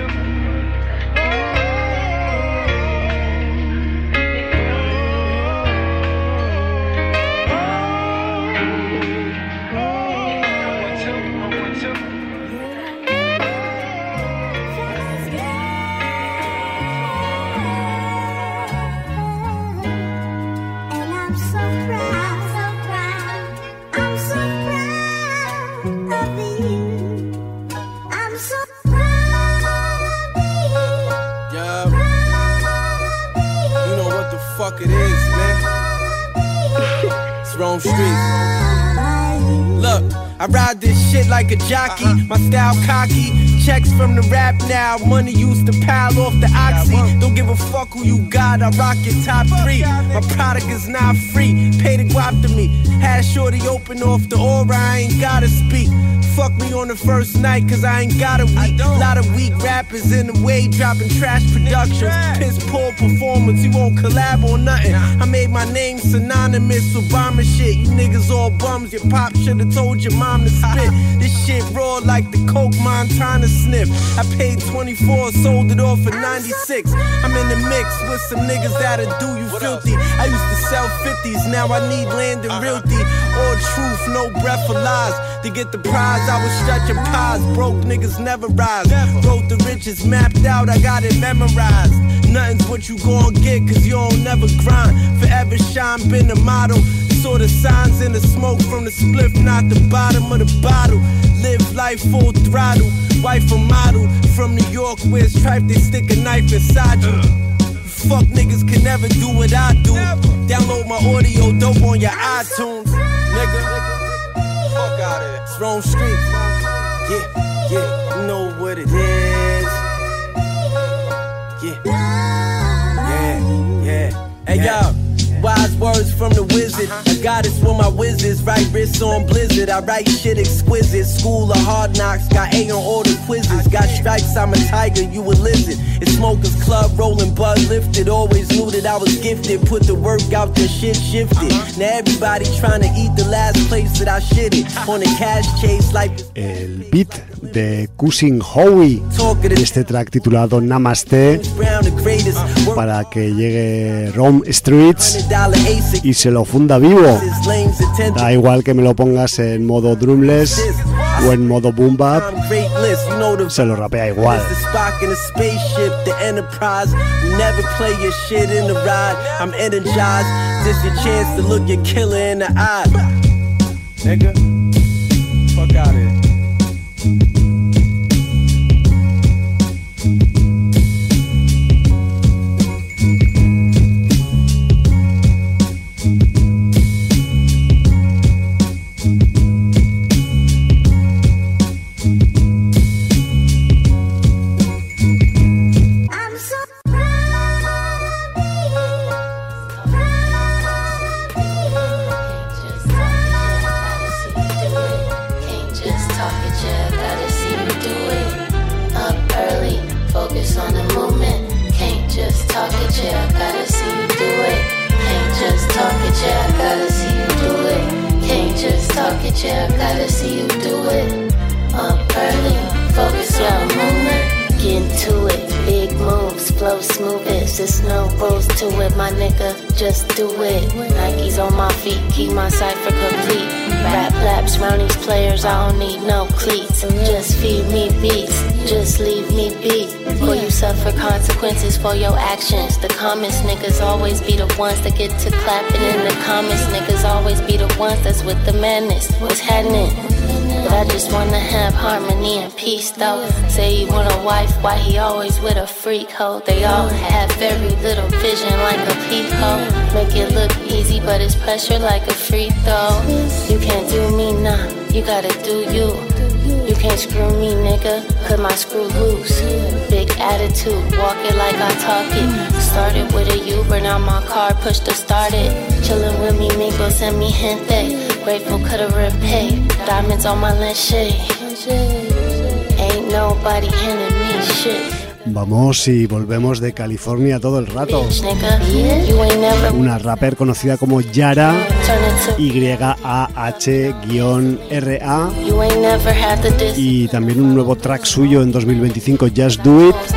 I ride this shit like a jockey, uh-huh. My style cocky. Checks from the rap now, money used to pile off the oxy. Don't give a fuck who you got, I rock your top three. My product is not free, pay the guap to me. Had shorty open off the aura, I ain't gotta speak. Fuck me on the first night, cause I ain't got a week. Lot of weak rappers in the way, dropping trash productions. Piss poor performance, you won't collab on nothing. I made my name synonymous with Obama shit. You niggas all bums, your pop should've told your mom to spit. This shit raw like the coke Montana sniff. I paid twenty-four, sold it off for ninety-six. I'm in the mix with some niggas that'll do you filthy. I used to sell fifties, now I need land and realty. All truth, no breath for lies. To get the prize, I was stretching pies. Broke niggas never rise. Wrote the riches mapped out, I got it memorized. Nothing's what you gon' get, cause you don't never grind. Forever shine, been the motto. Saw the signs in the smoke from the spliff, not the bottom of the bottle. Live life full throttle, wife a model. From New York where it's tripe, they stick a knife inside you. Fuck niggas can never do what I do. Download my audio dope on your iTunes, nigga. Fuck out of here. It's Rome Street. Yeah, yeah, you know what it is. Yeah, yeah, yeah. Hey, yo. Wise words from the wizard. I got it for my wizards. Right wrist on blizzard. I write shit exquisite. School of hard knocks. Got A on all the quizzes. Got stripes, I'm a tiger, you a lizard. It's Smokers Club, rolling bud lifted. Always knew that I was gifted. Put the work out, the shit shifted. Now everybody trying to eat the last place that I shitted. On a cash chase like... El beat de Cousin Howie, de este track titulado Namaste, para que llegue Rome Streets y se lo funda vivo. Da igual que me lo pongas en modo drumless o en modo boom bap, se lo rapea igual. This your chance to look your killer in the eye. Nigga, fuck out of here. Just do it. Nikes on my feet, keep my cipher complete. Rap laps round these players, I don't need no cleats. Just feed me beats, just leave me be. Or you suffer consequences for your actions. The comments niggas always be the ones that get to clapping. In the comments niggas always be the ones that's with the madness. What's happening? But I just wanna have harmony and peace though. Say he want a wife, why he always with a freak hoe? They all have very little vision like a peephole. Make it look easy but it's pressure like a free throw. You can't do me nah, you gotta do you. You can't screw me nigga, cut my screw loose. Big attitude, walk it like I talk it. Started with a Uber, now my car push to start it. Chillin' with me, mingo, send me gente. Grateful coulda repay. Diamonds on my lens shade. Ain't nobody handing me shit. Vamos y volvemos de California todo el rato. Una rapper conocida como Yara, Y A H R A, y también un nuevo track suyo en dos mil veinticinco, Just Do It,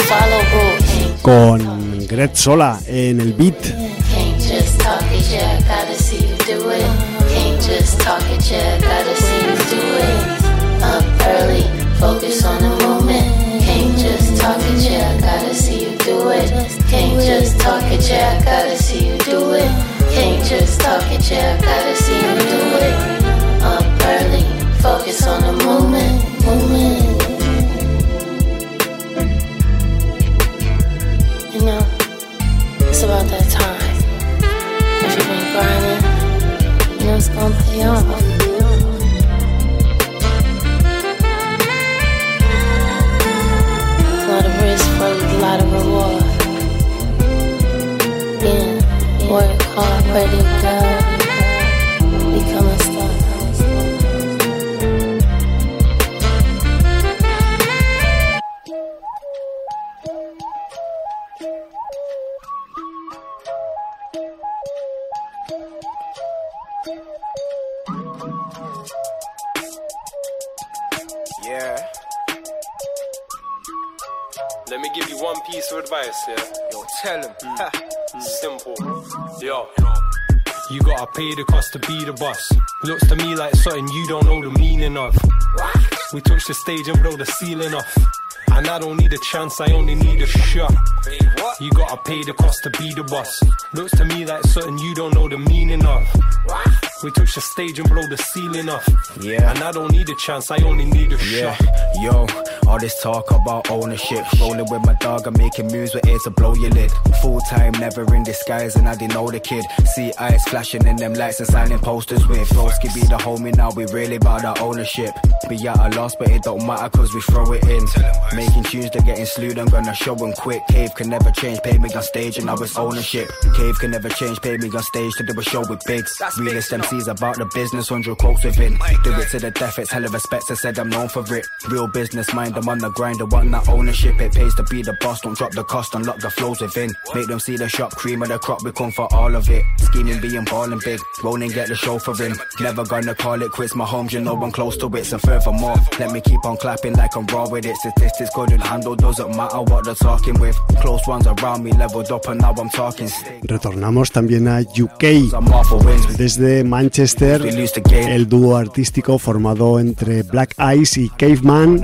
con Gret Sola en el beat. Just talk it, yeah, gotta see you do it. Up early, focus on the moment. Can't just talk it, yeah, gotta see you do it. Can't just talk it, yeah, gotta see you do it. Can't just talk it, yeah, gotta see you do it. Up early, focus on the moment, moment. You know, it's about that time. If you've been grinding, you know it's gonna pay off. A lot of risk for a lot of reward. Yeah, work hard, ready to go. Become a star. Yeah. Let me give you one piece of advice, yeah? Yo, tell him. Mm. Simple. Yo. You gotta pay the cost to be the boss. Looks to me like something you don't know the meaning of. We touch the stage and blow the ceiling off. And I don't need a chance, I only need a shot. You gotta pay the cost to be the boss. Looks to me like something you don't know the meaning of. We touch the stage and blow the ceiling off. Yeah. And I don't need a chance, I only need a Yeah, shot. yo, all this talk about ownership. Rolling with my dog, I'm making moves with it to blow your lid. Full time, never in disguise, and I didn't know the kid. See eyes flashing in them lights and signing posters with. Broski be the homie now, we really about our ownership. Be at a loss, but it don't matter cause we throw it in. Making tunes, they're getting slewed, I'm gonna show them quick. Cave can never change, pay me on stage and now it's ownership. Cave can never change, pay me on stage to do a show with bigs. Realist M Cs about the business, one hundred quotes within. Do it to the death, it's hella respect, I said I'm known for it. Real business minded them on the grind, they want that ownership. It pays to be the boss, don't drop the cost, unlock the flows within. Make them see the shop, cream of the crop, we come for all of it. Scheming, being ballin' big, rolling, get the show for him. Never gonna call it quits, my homes, you know I'm close to it. So furthermore, let me keep on clapping like I'm raw with it. Statistics couldn't handle, doesn't matter what they're talking with. Close ones around me, leveled up and now I'm talking. Retornamos también a U K. Desde Manchester, el dúo artístico formado entre Black Ice y Caveman,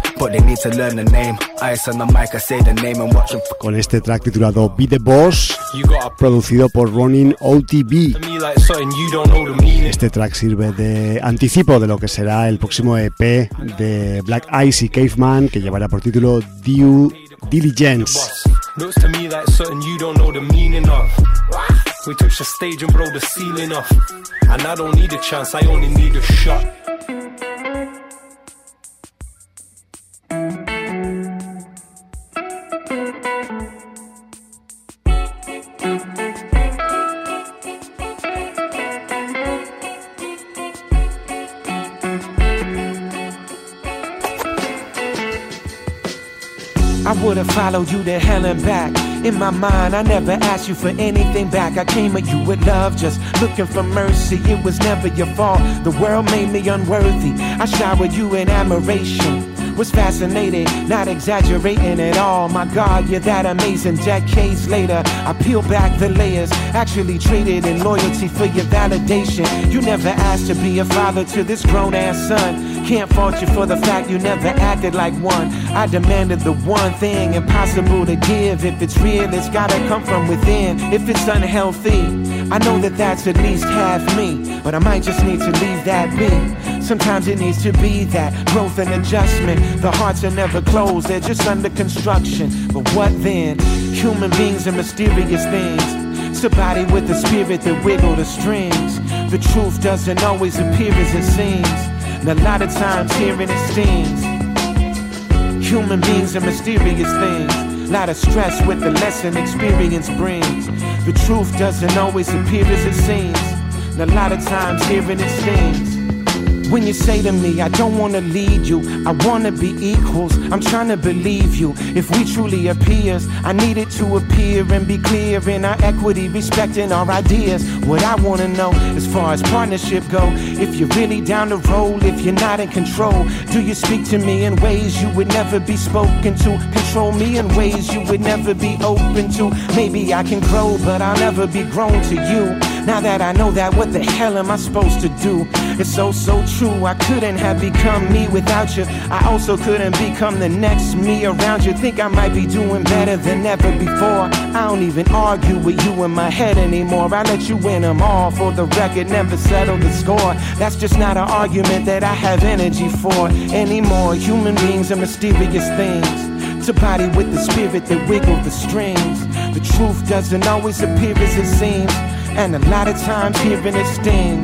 con este track titulado Be The Boss, producido por Ronin O T B. Este track sirve de anticipo de lo que será el próximo E P de Black Ice y Caveman, que llevará por título Due Diligence. Looks to me like something you don't know the meaning of. We touch the stage and blow the ceiling off. And I don't need a chance, I only need a shot. I would've followed you to hell and back. In my mind, I never asked you for anything back. I came at you with love, just looking for mercy. It was never your fault. The world made me unworthy. I showered you in admiration. Was fascinated, not exaggerating at all. My God, you're that amazing. Decades later, I peel back the layers. Actually traded in loyalty for your validation. You never asked to be a father to this grown-ass son. Can't fault you for the fact you never acted like one. I demanded the one thing impossible to give. If it's real, it's gotta come from within. If it's unhealthy, I know that that's at least half me. But I might just need to leave that be. Sometimes it needs to be that growth and adjustment. The hearts are never closed, they're just under construction. But what then? Human beings are mysterious things. It's a body with a spirit that wiggle the strings. The truth doesn't always appear as it seems. And a lot of times hearing it stings. Human beings are mysterious things. Lot of stress with the lesson experience brings. The truth doesn't always appear as it seems. And a lot of times hearing it stings. When you say to me, I don't wanna lead you, I wanna be equals, I'm trying to believe you. If we truly are peers, I need it to appear and be clear in our equity, respecting our ideas. What I wanna know, as far as partnership go, if you're really down the road, if you're not in control, do you speak to me in ways you would never be spoken to? Control me in ways you would never be open to? Maybe I can grow, but I'll never be grown to you. Now that I know that, what the hell am I supposed to do? It's so, so true, I couldn't have become me without you. I also couldn't become the next me around you. Think I might be doing better than ever before. I don't even argue with you in my head anymore. I let you win them all, for the record, never settle the score. That's just not an argument that I have energy for anymore. Human beings are mysterious things. It's a body with the spirit that wiggle the strings. The truth doesn't always appear as it seems. And a lot of times hearing it stings.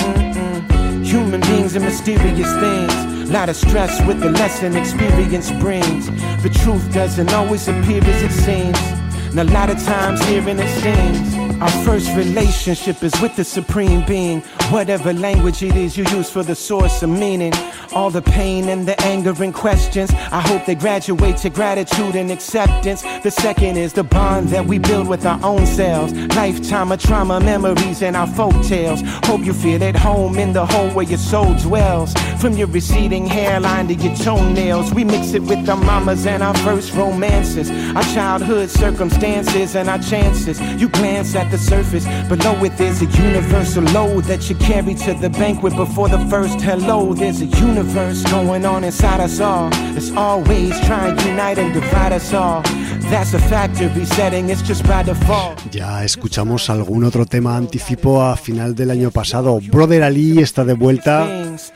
Mm-mm. Human beings are mysterious things. Lot of stress with the lesson experience brings. The truth doesn't always appear as it seems. And a lot of times hearing it stings. Our first relationship is with the Supreme Being. Whatever language it is you use for the source of meaning. All the pain and the anger and questions, I hope they graduate to gratitude and acceptance. The second is the bond that we build with our own selves. Lifetime of trauma, memories, and our folk tales. Hope you feel at home in the hole where your soul dwells. From your receding hairline to your toenails, we mix it with our mamas and our first romances. Our childhood circumstances and our chances. You glance at the surface, below it there's a universal load that you carry to the banquet before the first hello. There's a universe going on inside us all. It's always trying to unite and divide us all. That's a factory setting, it's just by default. Ya escuchamos algún otro tema anticipo a final del año pasado. Brother Ali está de vuelta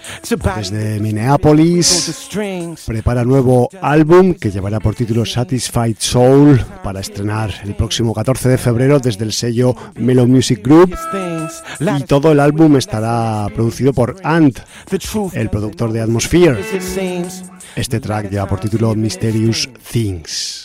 desde Minneapolis. Prepara nuevo álbum que llevará por título Satisfied Soul para estrenar el próximo catorce de febrero desde el sello Mellow Music Group. Y todo el álbum estará producido por Ant, el productor de Atmosphere. Este track lleva por título Mysterious Things.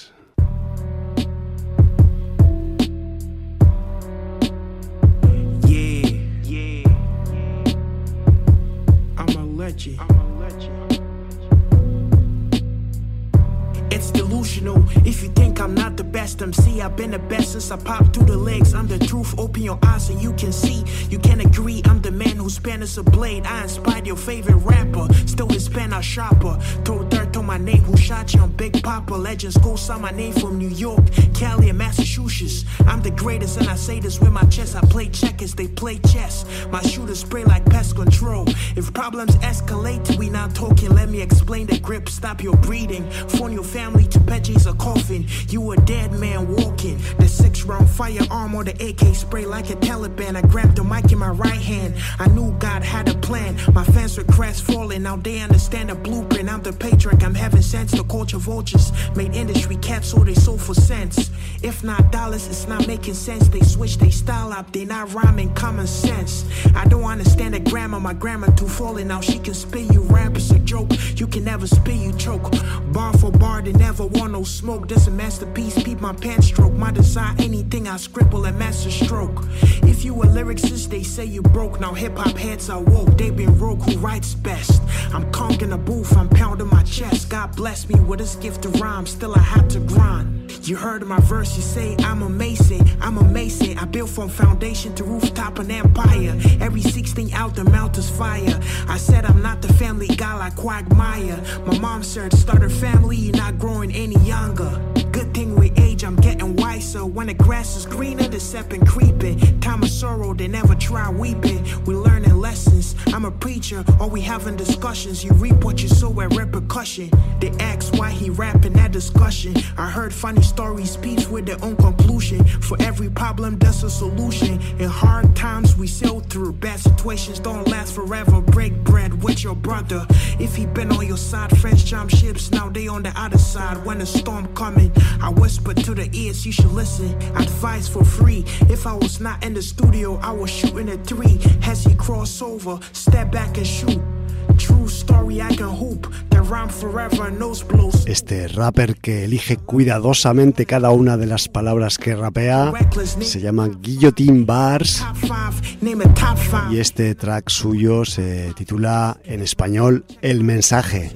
delusional. If you think I'm not the best M C, I've been the best since I popped through the legs. I'm the truth, open your eyes and you can see. You can agree, I'm the man who Spanish a blade. I inspired your favorite rapper, still his pen a shopper. Throw dirt on my name, who shot you? I'm Big Papa. Legends go sign my name from New York, Cali and Massachusetts. I'm the greatest and I say this with my chest. I play checkers, they play chess. My shooters spray like pest control. If problems escalate, we not talking. Let me explain the grip, stop your breathing. Phone your family to Petty's a coffin. You a dead man walking. The six round firearm or the A K spray like a Taliban. I grabbed the mic in my right hand. I knew God had a plan. My fans were crestfallen, now they understand the blueprint. I'm the patriarch, I'm heaven sent. The culture vultures made industry cats so they sold for cents. If not dollars, it's not making sense. They switch they style up, they not rhyming common sense. I don't understand the grammar, my grammar too falling. Now she can spit you rap, it's a joke. You can never spit, you choke. Bar for bar, they never want no smoke. This a masterpiece, peep my pen stroke. My design, anything I scribble, a master stroke. If you a lyricist, they say you broke. Now hip hop heads are woke, they been rogue, who writes best? I'm conking the booth, I'm pounding my chest. God bless me with this gift of rhyme, still I had to grind. You heard my verse, you say I'm a mason, I'm a mason. I built from foundation to rooftop an empire. Every sixteen out the mouth is fire. I said I'm not the family guy like Quagmire. My mom said start a family, you're not growing any younger. Good thing with age, I'm getting wiser. When the grass is greener, the stepping creeping. Time of sorrow, they never try weeping. We learning lessons, I'm a preacher, or we having discussions. You reap what you sow at repercussion. They ask why he rapping that discussion. I heard funny stories, peeps with their own conclusion. For every problem, there's a solution. In hard times, we sail through. Bad situations don't last forever. Break bread with your brother. If he been on your side, friends jump ships, now they on the other side. When the storm coming, I whisper to the ears, you should listen. Advice for free. If I was not in the studio, I was shooting a three. Has he crossed over? Step back and shoot. True story, I can hoop. The rhyme forever, nose blows. Este rapper que elige cuidadosamente cada una de las palabras que rapea se llama Guillotine Bars y este track suyo se titula en español El Mensaje.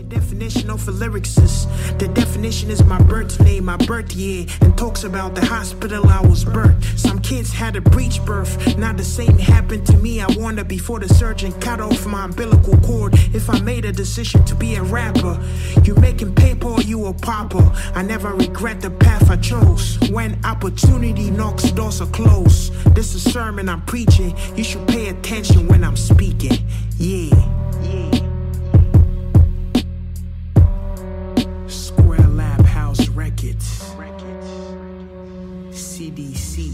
The definition is my birth name, my birth year, and talks about the hospital I was birthed. Some kids had a breech birth, not the same happened to me. I wonder before the surgeon cut off my umbilical cord if I made a decision to be a rapper. You making paper or you a pauper? I never regret the path I chose. When opportunity knocks, doors are closed. This is a sermon I'm preaching. You should pay attention when I'm speaking. Yeah, yeah. Square Lab House Records. C D C.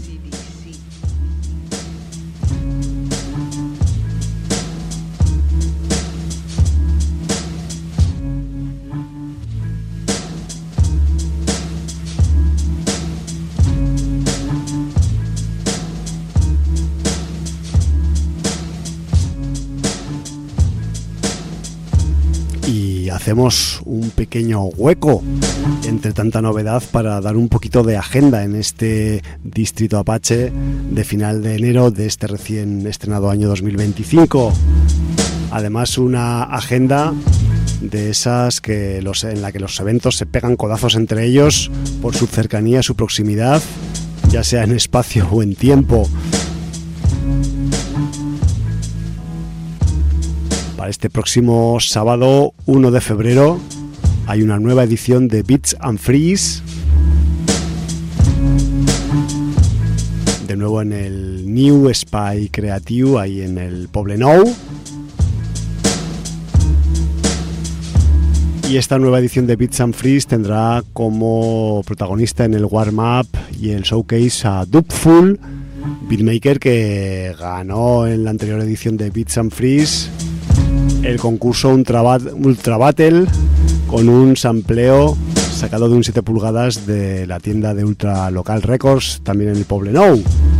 Hacemos un pequeño hueco entre tanta novedad para dar un poquito de agenda en este Distrito Apache de final de enero de este recién estrenado año dos mil veinticinco. Además, una agenda de esas que los, en la que los eventos se pegan codazos entre ellos por su cercanía, su proximidad, ya sea en espacio o en tiempo. Para este próximo sábado uno de febrero hay una nueva edición de Beats and Freeze, de nuevo en el New Spy Creative, ahí en el Poblenou. Y esta nueva edición de Beats and Freeze tendrá como protagonista en el warm-up y el showcase a Dubful, beatmaker que ganó en la anterior edición de Beats and Freeze el concurso Ultra, Ultra Battle con un sampleo sacado de un siete pulgadas de la tienda de Ultra Local Records, también en el Poblenou.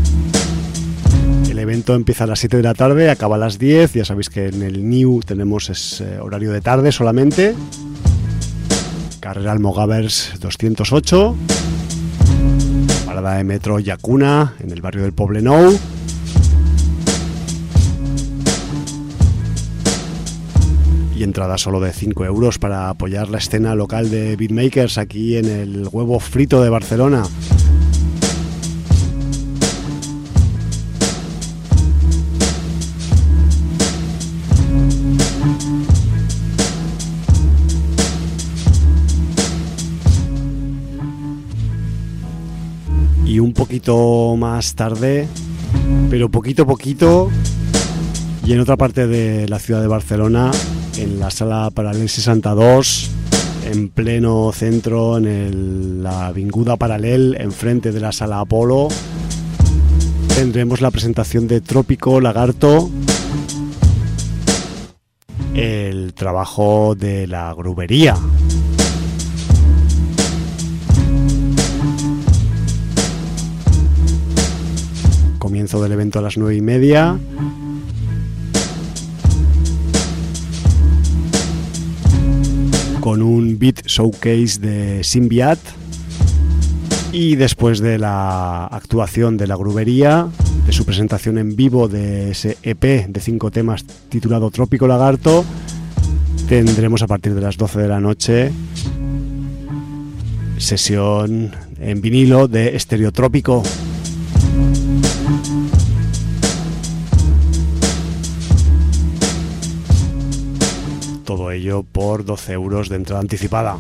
El evento empieza a las siete de la tarde, acaba a las diez. Ya sabéis que en el New tenemos ese horario de tarde solamente. Carrera Almogavers doscientos ocho, parada de metro Yacuna en el barrio del y entrada solo de cinco euros para apoyar la escena local de beatmakers aquí en el Huevo Frito de Barcelona. Y un poquito más tarde, pero poquito a poquito, y en otra parte de la ciudad de Barcelona, en la sala Paral·lel seixanta dos, en pleno centro, en el, la Avinguda Paral·lel, enfrente de la sala Apolo, tendremos la presentación de Trópico Lagarto, el trabajo de la Grubería. Comienzo del evento a las nueve y media. Con un beat showcase de Symbiat. Y después de la actuación de la Grubería, de su presentación en vivo de ese E P de cinco temas titulado Trópico Lagarto, tendremos a partir de las doce de la noche sesión en vinilo de Estereotrópico. Todo ello por doce euros de entrada anticipada.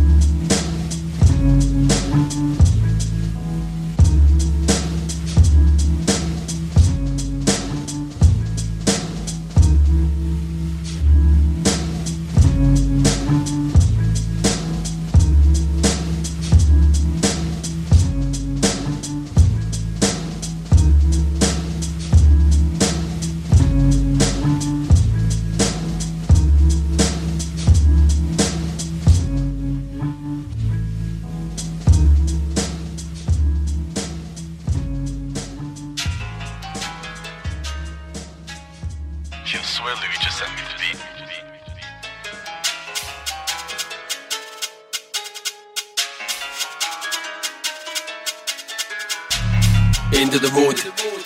Into the road,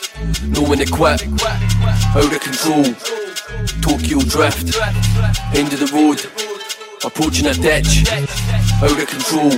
no one to quit, out of control, Tokyo drift. Into the road, approaching a ditch, out of control,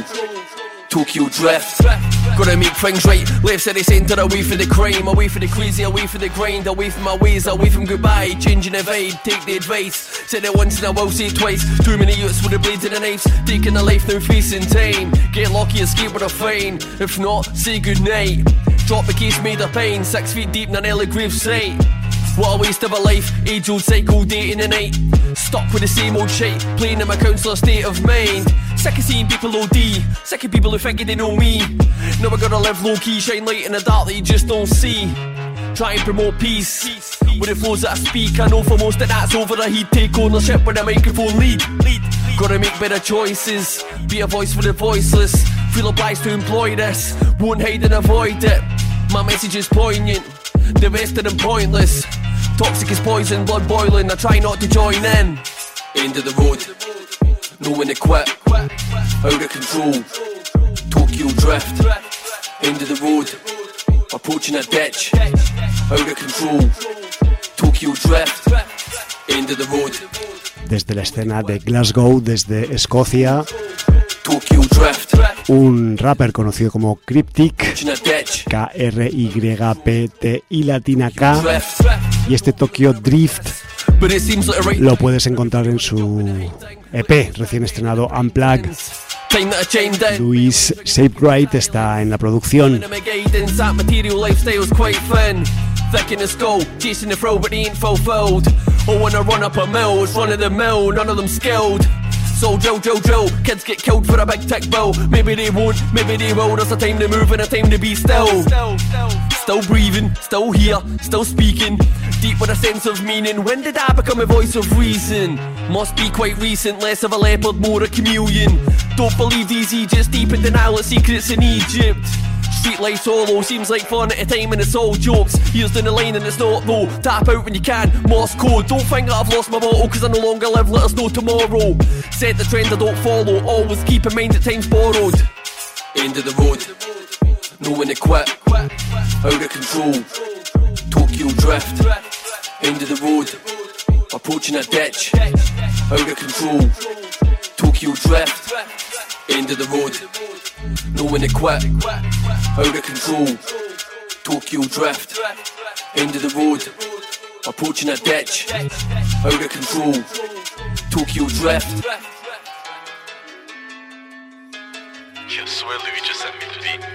Tokyo drift. Gotta make things right, left city centre, away from the crime, away from the crazy, away from the grind, away from my ways, away from goodbye, changing the vibe, take the advice. Said it once and I will say it twice. Too many youths with the blades and the knives, taking a life now facing time. Get lucky, escape with a fine, if not, say goodnight. Drop the case made of pain, six feet deep in an early grave site. What a waste of a life, age-old cycle, day in the night. Stuck with the same old shit, playing in my counsellor's state of mind. Sick of seeing people O D, sick of people who think they know me. Now I gotta live low-key, shine light in the dark that you just don't see. Try and promote peace, with the flows that I speak. I know for most that that's over the heat. Take ownership with a microphone lead. Gotta make better choices, be a voice for the voiceless. Feel obliged to employ this, won't hide and avoid it. My message is poignant, the rest of them pointless. Toxic is poison, blood boiling, I try not to join in. End of the road, no one to quit, out of control, Tokyo drift. End of the road, approaching a ditch, out of control, Tokyo drift. End of the road. Desde la escena de Glasgow, desde Escocia, Tokyo drift. Un rapper conocido como Cryptic, K R Y P T I latina K, y este Tokyo Drift lo puedes encontrar en su E P recién estrenado Unplugged. Luis Shapewright está en la producción. Thick in the skull, chasing the throw, but they ain't fulfilled. Oh, when I run up a mill, it's run of the mill, none of them skilled. So drill, drill, drill, kids get killed for a big tick bill. Maybe they won't, maybe they will. There's a time to move and a time to be still. Still breathing, still here, still speaking, deep with a sense of meaning. When did I become a voice of reason? Must be quite recent, less of a leopard, more a chameleon. Don't believe these Egypts, deep in denial of secrets in Egypt. Street life solo seems like fun at a time and it's all jokes. Years down the line and it's not though. Tap out when you can, Morse code. Don't think that I've lost my motto cause I no longer live, let us know tomorrow. Set the trend I don't follow, always keep in mind that time's borrowed. End of the road, no one to quit, out of control, Tokyo drift. End of the road, approaching a ditch, out of control. Tokyo drift, end of the road. No one to quit, out of control. Tokyo drift, end of the road. Approaching a ditch, out of control. Tokyo drift. Я свой Luigi Samilvi.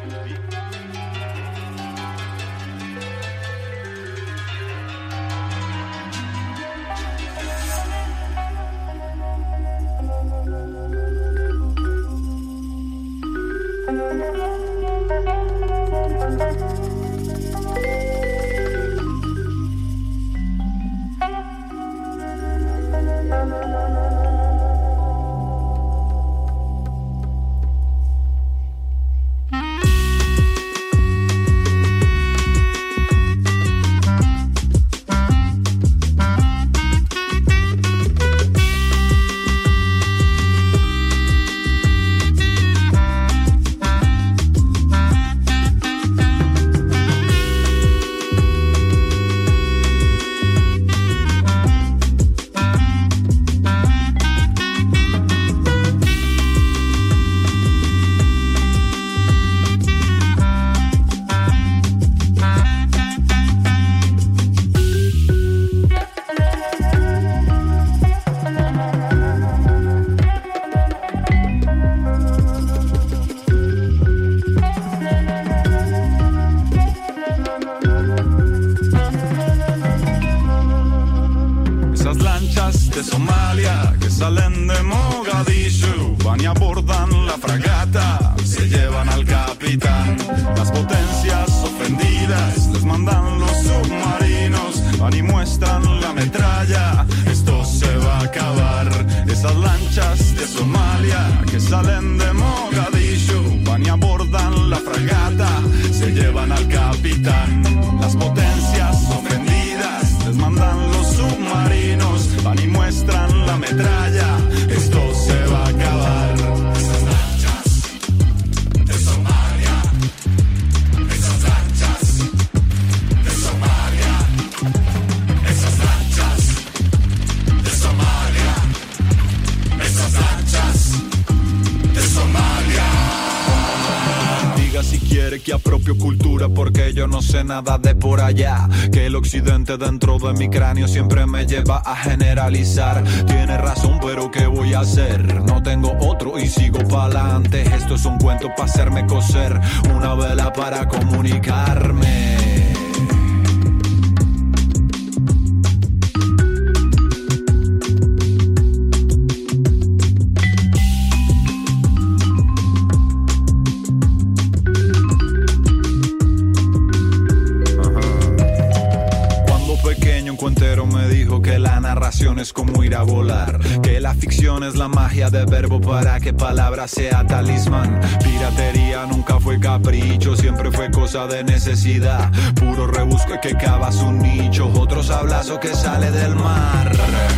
Nada de por allá, que el occidente dentro de mi cráneo siempre me lleva a generalizar. Tiene razón, pero ¿qué voy a hacer? No tengo otro y sigo pa'lante. Esto es un cuento para hacerme coser, una vela para comunicarme. Es como ir a volar, que la ficción es la magia de verbo para que palabra sea talismán. Piratería nunca fue capricho, siempre fue cosa de necesidad. Puro rebusco que cava su nicho, otro sablazo que sale del mar.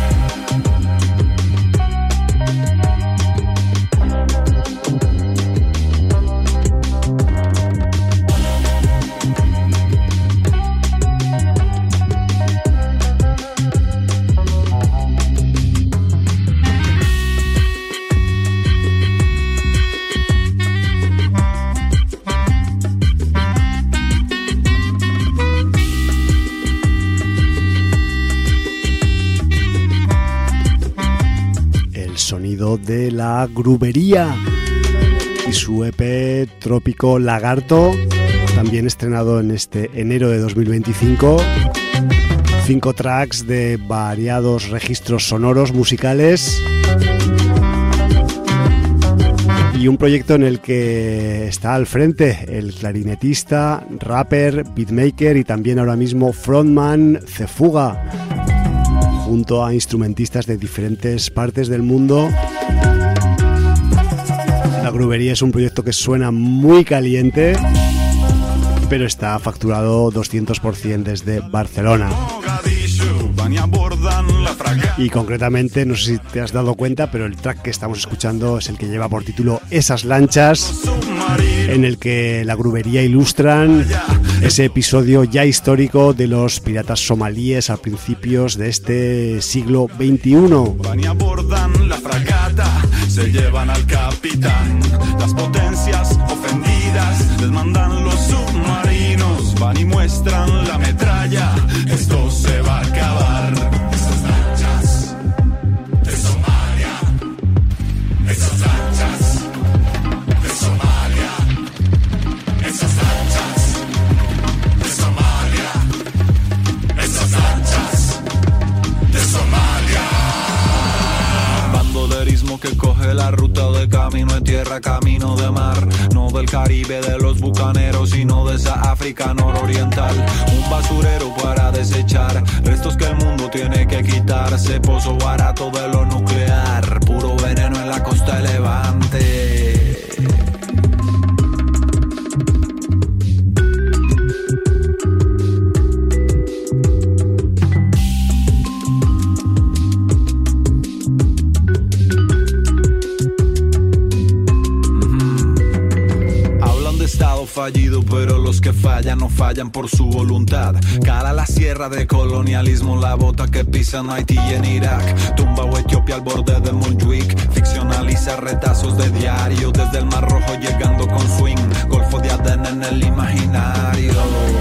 De la Grubería y su E P Trópico Lagarto, también estrenado en este enero de dos mil veinticinco. Cinco tracks de variados registros sonoros musicales y un proyecto en el que está al frente el clarinetista, rapper, beatmaker y también ahora mismo frontman Cefuga, junto a instrumentistas de diferentes partes del mundo. La Grubería es un proyecto que suena muy caliente, pero está facturado doscientos por ciento desde Barcelona. Y concretamente, no sé si te has dado cuenta, pero el track que estamos escuchando es el que lleva por título Esas lanchas, en el que La Grubería ilustran ese episodio ya histórico de los piratas somalíes a principios de este siglo veintiuno. Van y abordan la fragata, se llevan al capitán. Las potencias ofendidas les mandan los submarinos. Van y muestran la metralla, esto se va a acabar. Esas lanchas de Somalia, esas lanchas de Somalia, esas lanchas de Somalia, esas lanchas de Somalia. Bandolerismo que coge la ruta de camino de tierra, camino de mar. No del Caribe, de los bucaneros, sino de esa África nororiental. Un basurero para desechar restos que el mundo tiene que quitarse. Pozo barato de lo nuclear, puro veneno en la costa de Levante. Fallido, pero los que fallan no fallan por su voluntad. Cala la sierra de colonialismo, la bota que pisan Haití y en Irak. Tumba o Etiopía al borde de Montjuic. Ficcionaliza retazos de diario, desde el Mar Rojo llegando con swing. Golfo de Adén en el imaginario.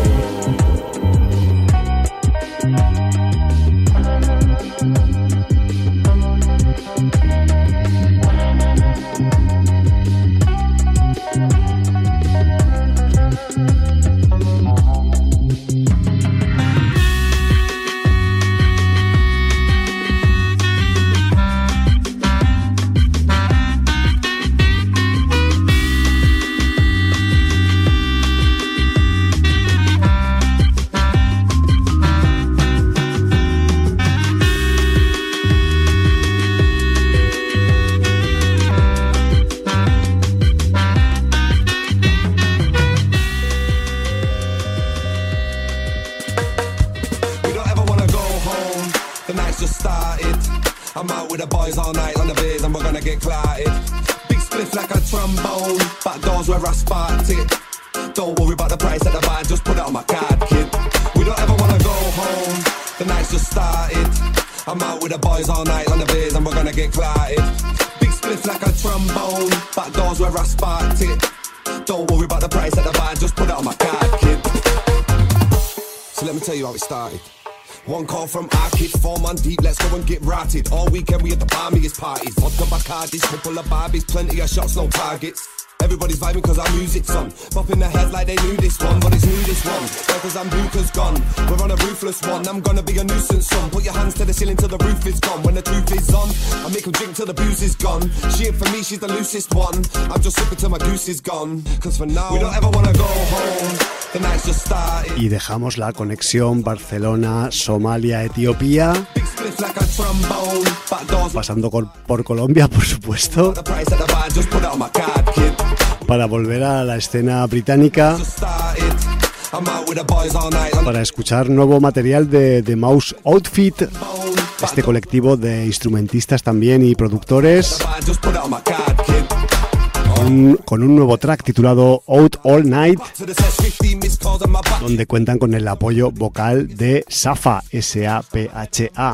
One call from our kid, four man deep, let's go and get ratted. All weekend we at the balmiest parties. Vodka Bacardis, couple of Barbies, plenty of shots, no targets. Everybody's vibing cause our music's on. Popping their head like they knew this one, but it's new this one. Cause I'm Buka's gone, we're on a ruthless one. I'm gonna be a nuisance son. Put your hands to the ceiling till the roof is gone. When the truth is on, I make them drink till the booze is gone. She ain't for me, she's the loosest one. I'm just sipping till my goose is gone. Cause for now, we don't ever wanna go home. The night's just started. Y dejamos la conexión Barcelona, Somalia, Etiopía, pasando por, por Colombia, por supuesto, para volver a la escena británica, para escuchar nuevo material de The Mouse Outfit, este colectivo de instrumentistas también y productores, con, con un nuevo track titulado Out All Night, donde cuentan con el apoyo vocal de Safa, S A P H A.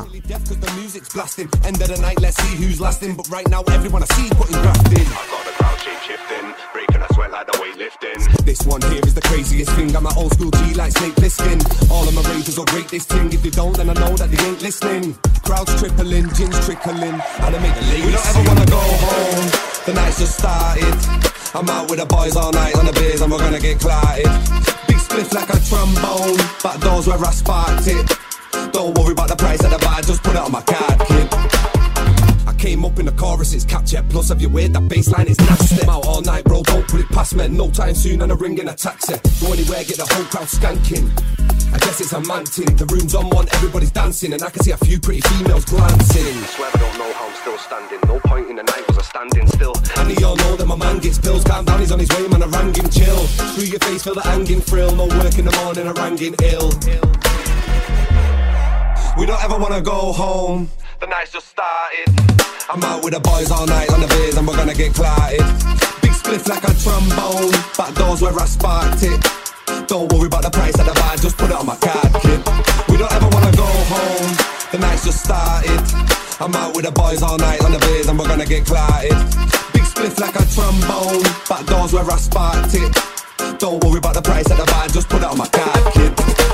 This one here is the craziest thing. I'm an old school G like Snake Plissken. All of my ravers will rate this thing. If they don't, then I know that they ain't listening. Crowds tripling, gins trickling, and I make the ladies. We don't ever wanna go home. The night's just started. I'm out with the boys all night on the beers and we're gonna get clotted. Big spliff like a trombone. Back doors where I sparked it. Don't worry about the price of the bar, just put it on my card, kid. Came up in the choruses, capture plus have you weird, that bassline is nasty. I'm out all night bro, don't put it past me. No time soon and a ring in a taxi. Go anywhere, get the whole crowd skanking. I guess it's a man thing. The room's on one, everybody's dancing, and I can see a few pretty females glancing. I swear I don't know how I'm still standing. No point in the night was I standing still. And you all know that my man gets pills. Calm down, he's on his way, man, I rang him chill. Screw your face, feel the hanging thrill. No work in the morning, I rang in ill. We don't ever wanna go home. The night's just started. I'm out with the boys all night on the beers and we're gonna get clotted. Big spliff like a trombone. Back doors where I sparked it. Don't worry about the price. with the boys all night on the beers and we're gonna get clouted. Big spliff like a trombone, back doors where I sparked it. Don't worry about the price of the bar, just put it on my card, kid.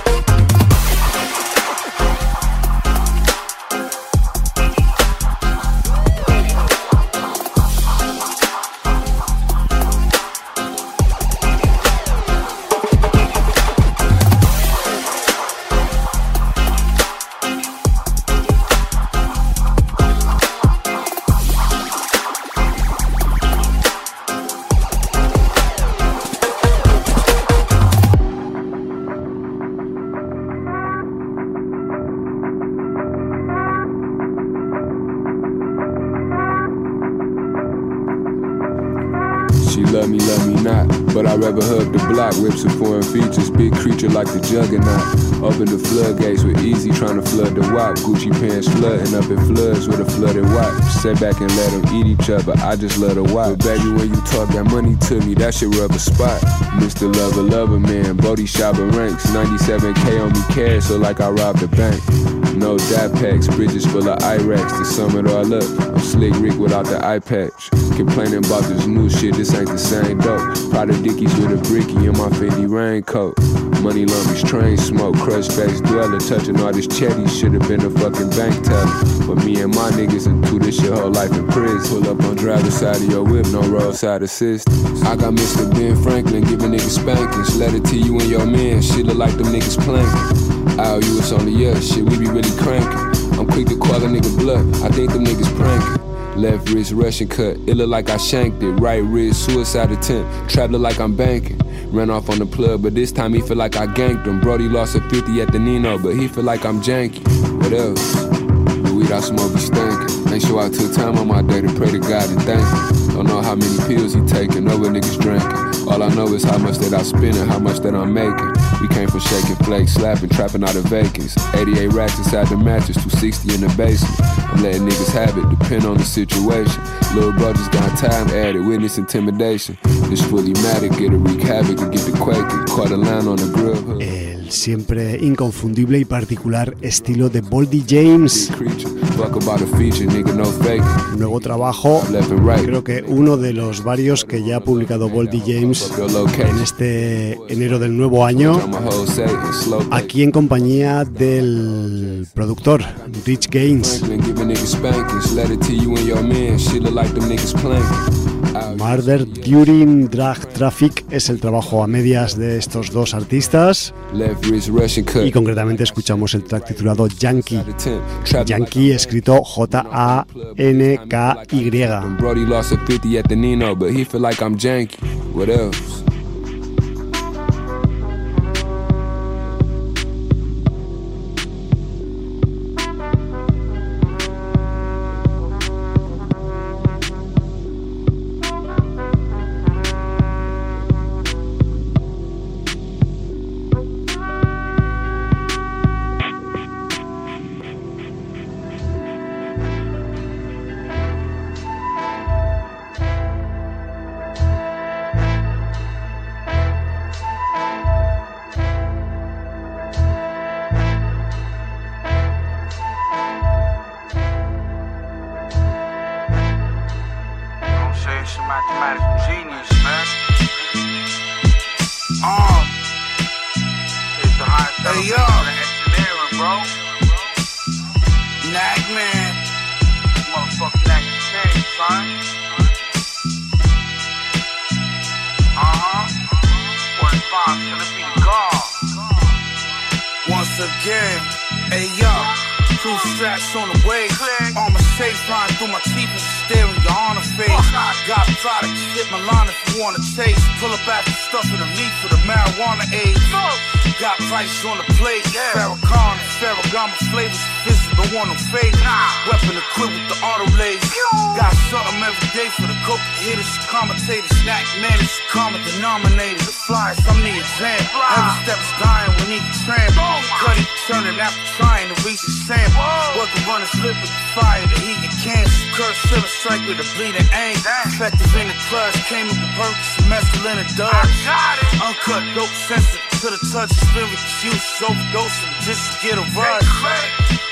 Love me, love me not, but I'd rather hug the block. Whips with foreign features, big creature like the juggernaut. Open the floodgates with easy, trying to flood the wop. Gucci pants flooding up in floods with a flooded wop. Sit back and let them eat each other, I just love the wop. But baby, when you talk that money to me, that shit rub a spot. Mister Lover, Lover Man, Bodie shopping ranks. ninety-seven K on me cash, so like I robbed a bank. No dap packs, bridges full of Iraqs. To sum it all up, I'm Slick Rick without the eye patch. Complaining about this new shit, this ain't the same dope. Prada Dickies with a bricky in my Fendi raincoat. Money lumpies, train smoke, crush face dweller. Touching all this chetty, should've been a fucking bank teller. But me and my niggas into this shit whole life in prison. Pull up on driver's side of your whip, no roadside assistance. I got Mister Ben Franklin giving niggas spankings. Let it to you and your man, shit look like them niggas planking. I owe you, it's only us, shit, we be really cranking. I'm quick to call a nigga bluff, I think them niggas pranking. Left wrist Russian cut, it look like I shanked it. Right wrist suicide attempt, trap look like I'm banking. Ran off on the plug, but this time he feel like I ganked him. Brody lost a fifty at the Nino, but he feel like I'm janky. What else? The weed I smoke be stinking. Make sure I took time on my day to pray to God and thank him. Don't know how many pills he taking, know what niggas drinking. All I know is how much that I spend and how much that I'm making. We came from shaking flakes, slapping, trapping out of vacants. eighty-eight racks inside the mattress, two sixty in the basement. I'm letting niggas have it, depend on the situation. Little bro just got time added, witness intimidation. This fully matic, it'll wreak havoc and get the quaking. Caught a line on the grill. El siempre inconfundible y particular estilo de Boldy James. Nuevo trabajo, creo que uno de los varios que ya ha publicado Boldy James en este enero del nuevo año, aquí en compañía del productor Rich Gaines. Murder During Drug Traffic es el trabajo a medias de estos dos artistas y concretamente escuchamos el track titulado Yankee. Yankee escrito J A N K Y. Brody lost a fifty at the Nino, but he feel like I'm janky. What else? On the plate, yeah. Farrakhan, Farragamo flavors, visible on them fade. Nah. Weapon equipped with the auto lays. Got something every day for the coke hitters, commentators, snack managers, common denominator. The flies, I'm the exam. Every step is dying, we need to tramp. Cut it, turn it after trying to reach the sample. Working run a slip with the fire, the heat get cancer. Curse silver strike with a bleeding anger. Effective in the clutch, came with the purpose, mescaline and dust. Uncut, dope sensitive. To the touch, spirit uses overdosing just to get a rush.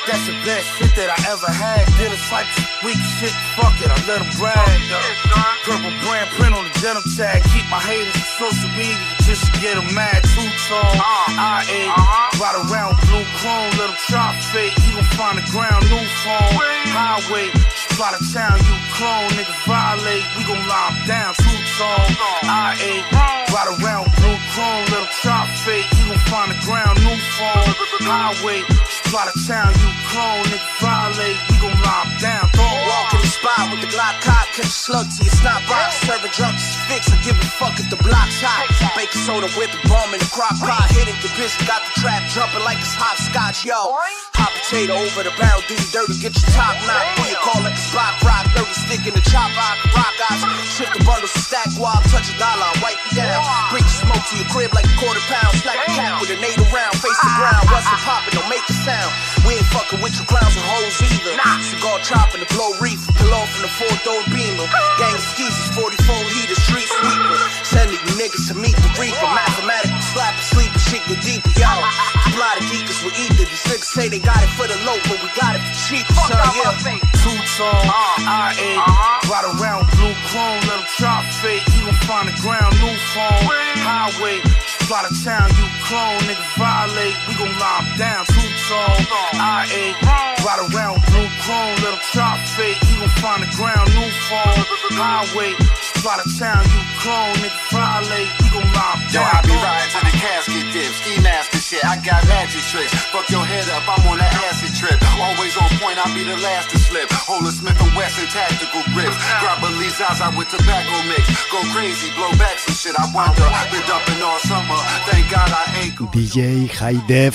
That's the best shit that I ever had. Did a like weak shit, fuck it, I let them brag. Purple brand print on the denim tag. Keep my haters on social media just to get them mad. Two-tone, I A, ride around blue chrome. Let them try fake, you gon' find the ground, new phone. Highway, fly to town, you clone. Nigga violate, we gon' lie down. Two-tone, I A, ride around blue chrome. Let them try fake, you gon' find the ground, new phone. Highway, fly to town, you clone. Nigga violate, we gon' lie down. Don't walk in the spot with the Glock cock, catch a slug to your snot box. Serving drugs, fix, I give a fuck if the block's hot. Baking soda, whipping bomb in the crock pot. Hitting the bitch, got the trap jumping like it's hopscotch, yo. Hot potato over the barrel, do you dirty, get your top knocked. Who you call it? Block rock, thirty stick in the chop rock, rock eyes. Shift the bundles, stack guap, touch a dollar, wipe you down. Bring the smoke to your crib like a quarter pound. Slack a cat with a nade around, face the ground. Rustin' poppin', don't make a sound. We ain't fucking with you clowns and hoes either. Cigar chopping, the blow reef, pull off in the four-door beamer. Gang of skeezers, forty-four heater, street sweeper. Sending you niggas to meet the reaper. Mathematical slap and sleep and shit go deeper, yo. Fly the geekers with ether. These niggas say they got it for the low, but we got it for cheap, son, yeah. Two-tone, I A, ride around blue chrome. Let them try fake, you gon' find the ground, new phone. Highway, fly to town, you clone. Nigga violate, we gon' lie down. Two-tone, I A, ride around blue chrome. Let them try fake, you gon' find the ground, new phone. Highway, fly to town, you clone. Nigga violate, we gon' lie down. Yo, I be riding to the casket dip, ski mask and shit. I got magic tricks. Fuck your head up, I'm on that acid trip. Always on point, I'll be the last to slip. Hold a Smith and Wesson tactical grips. Grab a Lizaza with tobacco mix. Go crazy, blow back some shit. I wonder, been dumping all summer. Thank God I ain't. D J High Def,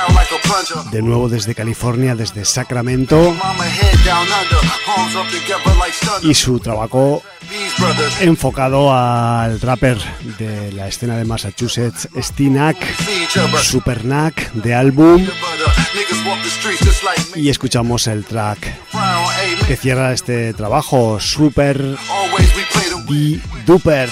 de nuevo desde California, desde Sacramento, y su trabajo enfocado al rapper de la escena de Massachusetts, Steenack, Super Knack, de álbum, y escuchamos el track que cierra este trabajo, Super D Duper.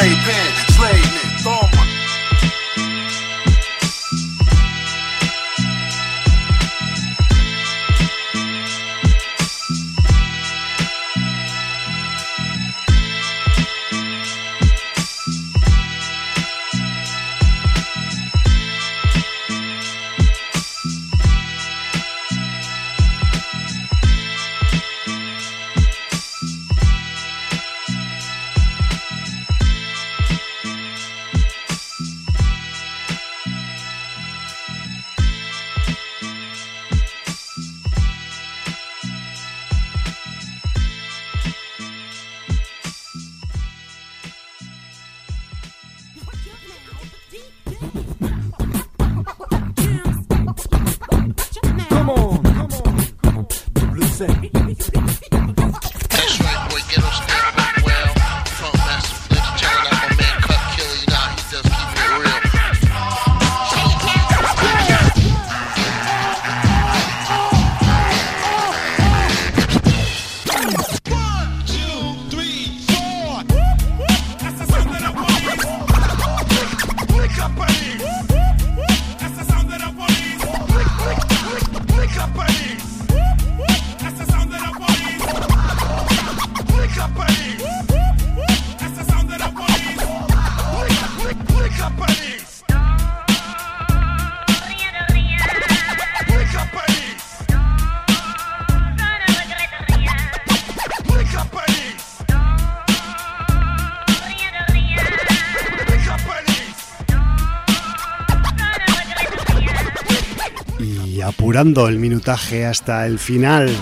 Apurando el minutaje hasta el final.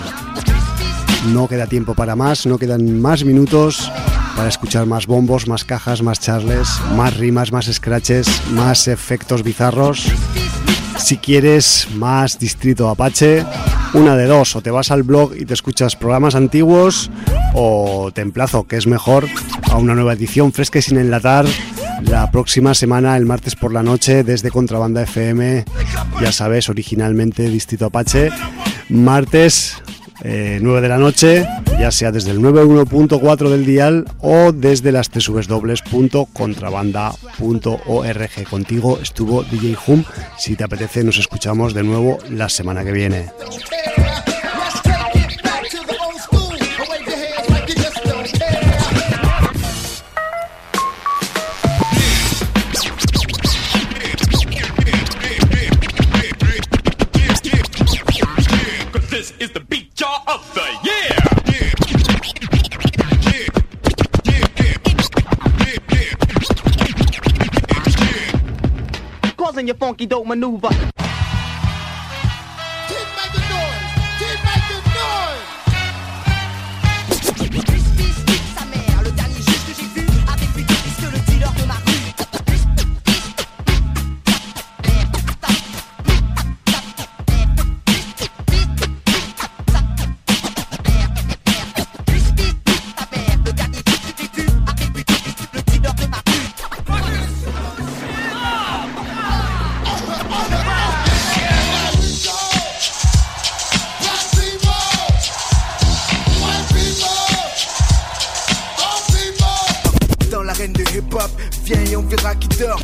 No queda tiempo para más, no quedan más minutos para escuchar más bombos, más cajas, más charles, más rimas, más scratches, más efectos bizarros. Si quieres más Distrito Apache, una de dos, o te vas al blog y te escuchas programas antiguos, o te emplazo, que es mejor, a una nueva edición fresca y sin enlatar la próxima semana, el martes por la noche, desde Contrabanda F M, ya sabes, originalmente Distrito Apache, martes eh, nueve de la noche, ya sea desde el noventa y uno punto cuatro del dial o desde las doble u doble u doble u punto contrabanda punto org. Contigo estuvo D J Hum. Si te apetece, nos escuchamos de nuevo la semana que viene. Causing your funky dope maneuver. Viens et on verra qui dort.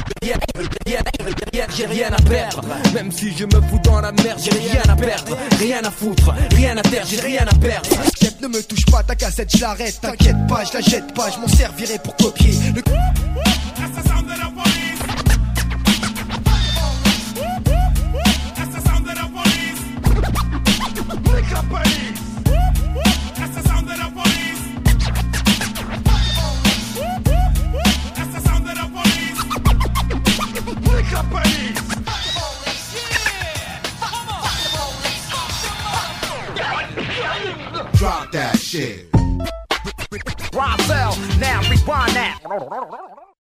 J'ai rien à perdre. Même si je me fous dans la merde, j'ai rien à perdre. Rien à foutre, rien à terre, j'ai rien à perdre. Chef, ne me touche pas, ta cassette, je l'arrête. T'inquiète pas, je la jette pas, je m'en servirai pour copier le... Drop that shit. Rob Bell, now rewind that.